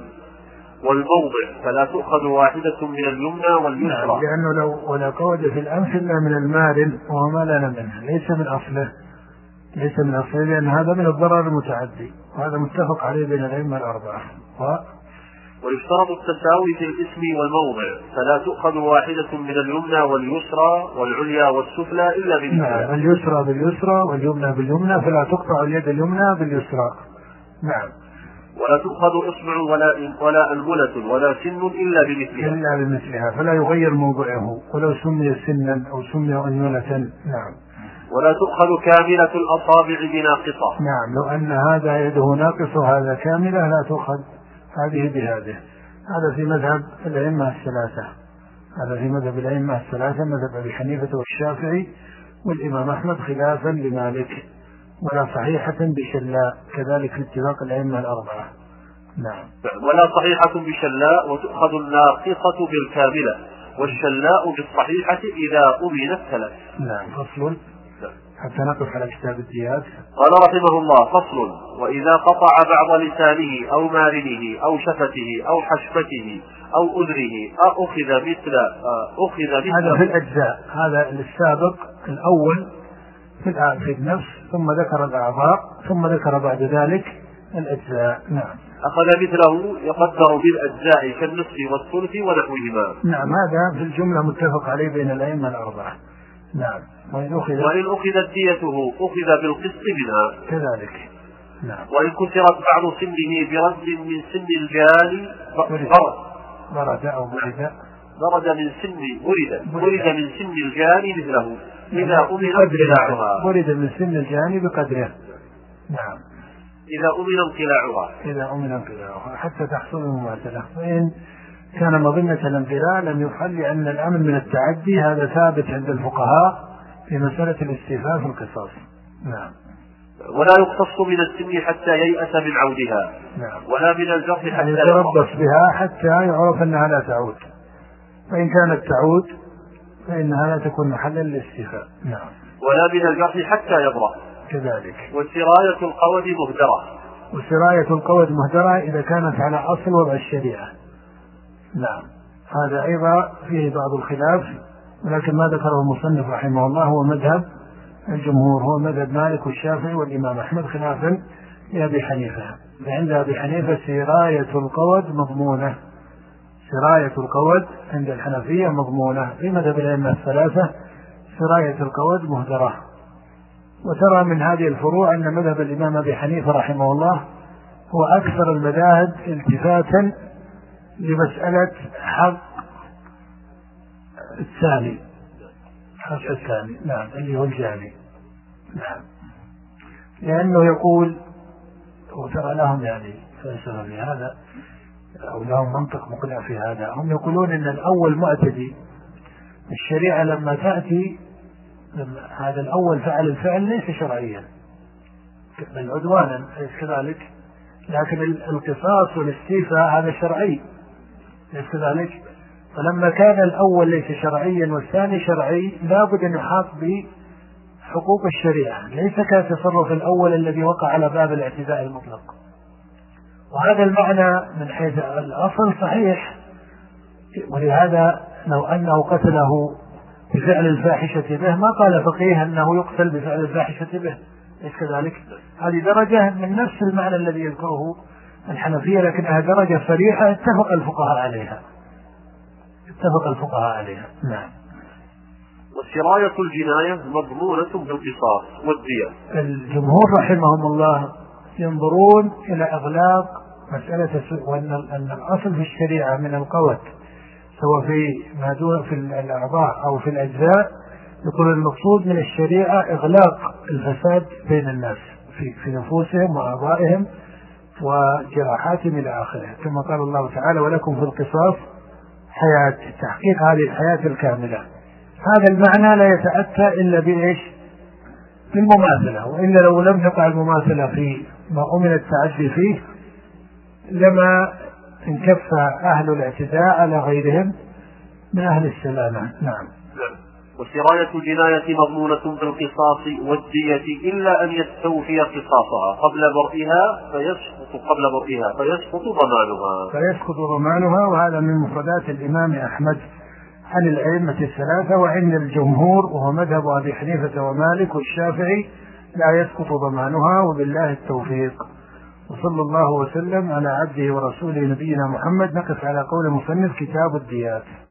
Speaker 1: والموضع فلا تؤخذ واحدة من اليمنى واليسرى.
Speaker 2: نعم، لأنه لو ولا قود في الأنف إلا من المال وهو ما لان منه ليس من أصله، ليس من أصله، لأن هذا من الضرر المتعدي، وهذا متفق عليه بين الأئمة الأربعة. و...
Speaker 1: ويشترط التساوي في الاسم والموضع فلا تؤخذ واحدة من اليمنى واليسرى والعليا والسفلى إلا بالمثلى.
Speaker 2: نعم، اليسرى باليسرى واليمنى باليمنى، فلا تقطع اليد اليمنى باليسرى. نعم.
Speaker 1: ولا تؤخذ إصبع ولا ولا أنملة ولا سن إلا بمثلها.
Speaker 2: إلا بمثلها، فلا يغير موضعه ولو سمي سنا أو سمي أنملة. نعم.
Speaker 1: ولا تؤخذ كاملة الأصابع بناقصة.
Speaker 2: نعم، لو أن هذا يده ناقص وهذا كاملة لا تؤخذ هذه بهذه. هذا في مذهب الأئمة الثلاثة، هذا في مذهب الأئمة الثلاثة، مذهب أبي حنيفة والشافعي والإمام أحمد خلافا لمالك. ولا صحيحة بشلاء كذلك في اتفاق الأئمة الأربعة. نعم.
Speaker 1: ولا صحيحة بشلاء، وتؤخذ الناقصة بالكاملة والشلاء بالصحيحة إذا أمن الثلاث.
Speaker 2: نعم. فصل حتى نقف على كتاب الديات.
Speaker 1: قال رحمه الله: فصل: وإذا قطع بعض لسانه أو مارنه أو شفته أو حشفته أو أذنه أخذ مثل أخذ مثل
Speaker 2: هذا في الأجزاء، هذا السابق الأول في النفس، ثم ذكر الأعضاء، ثم ذكر بعد ذلك الأجزاء. نعم.
Speaker 1: أخذ مثله يقدر بالأجزاء كالنصف والثلث ونحوهما.
Speaker 2: نعم، هذا في الجملة متفق عليه بين الأئمة الأربعة. نعم. وإن أخذ
Speaker 1: وإن أخذت ديته أخذ بالقسط منها
Speaker 2: كذلك. نعم.
Speaker 1: وإن كسرت بعض سنه برد من سن الجاني برد
Speaker 2: برد أو برد
Speaker 1: برد من سن برد برد من سن الجاني مثله إذا أمن انقلاعها.
Speaker 2: برد من سن الجاني بقدره. نعم.
Speaker 1: إذا أمن انقلاعها
Speaker 2: إذا أمن انقلاعها حتى تحصل المماثلة. وإن كان مظنة الانقلاع لم يفعل، لأن الأمن من التعدي هذا ثابت عند الفقهاء في مسألة الاستيفاء في القصاص. نعم.
Speaker 1: ولا يقتص من السن حتى ييأس من عودها.
Speaker 2: نعم.
Speaker 1: ولا من الجرح حتى
Speaker 2: يعني يتربص بها حتى يعرف أنها لا تعود، فإن كانت تعود فإنها لا تكون محلا للاستيفاء. نعم.
Speaker 1: ولا من الجرح حتى يبرأ
Speaker 2: كذلك.
Speaker 1: وسراية القود مهدرة.
Speaker 2: وسراية القود مهدرة إذا كانت على أصل وضع الشريعة. نعم. هذا أيضا فيه بعض الخلاف، ولكن ما ذكره المصنف رحمه الله هو مذهب الجمهور، هو مذهب مالك والشافعي والإمام أحمد خلافا لأبي حنيفة. فعند أبي حنيفة سراية القود مضمونة، سراية القود عند الحنفية مضمونة. في مذهب الأئمة الثلاثة سراية القود مهدرة. وترى من هذه الفروع أن مذهب الإمام أبي حنيفة رحمه الله هو أكثر المذاهب التفاتا لمسألة حق الثاني، حق الثاني. نعم، اللي هو الجاني. نعم. لأنه يقول، وترى لهم يعني فلسفة في هذا أو لهم منطق مقنع في هذا، هم يقولون أن الأول معتدي. الشريعة لما تأتي لما هذا الأول فعل الفعل ليس شرعيا بل عدوانا كذلك، لكن القصاص والاستيفاء هذا شرعي ليس كذلك. فلما كان الأول ليس شرعيا والثاني شرعي لابد أن يحاط بحقوق الشريعة، ليس كتصرف الأول الذي وقع على باب الاعتداء المطلق. وهذا المعنى من حيث الأصل صحيح، ولهذا لو أنه قتله بفعل الفاحشة به ما قال فقيه أنه يقتل بفعل الفاحشة به، ليس كذلك. هذه درجة من نفس المعنى الذي يذكره الحنفية، لكنها درجة صريحة اتفق الفقهاء عليها، اتفق الفقهاء عليها. نعم.
Speaker 1: وسراية الجناية مضمونة بالقصاص والدية.
Speaker 2: الجمهور رحمهم الله ينظرون إلى إغلاق مسألة، وأن أن الأصل في الشريعة من القوت سواء في ما دون في الأعضاء أو في الأجزاء، يقول المقصود من الشريعة إغلاق الفساد بين الناس في في نفوسهم وأعضائهم وجراحاتهم إلى آخره، كما قال الله تعالى ولكم في القصاص حياة، تحقيق هذه الحياة الكاملة. هذا المعنى لا يتأتى إلا بإيش؟ بالمماثلة، وإلا لو لم تقع المماثلة في ما أمن التعدي فيه لما انكف أهل الاعتداء على غيرهم من أهل السلامة. نعم.
Speaker 1: وسراية الجناية مضمونة بالقصاص والدية إلا أن يستوفي قصاصها قبل برئها فيسقط قبل برئها فيسقط ضمانها
Speaker 2: فيسقط ضمانها وهذا من مفردات الإمام أحمد عن الأئمة الثلاثة، وعند الجمهور وهو مذهب أبي حنيفة ومالك والشافعي لا يسقط ضمانها، وبالله التوفيق. وصلى الله وسلم على عبده ورسوله نبينا محمد. نقف على قول المصنف كتاب الديات.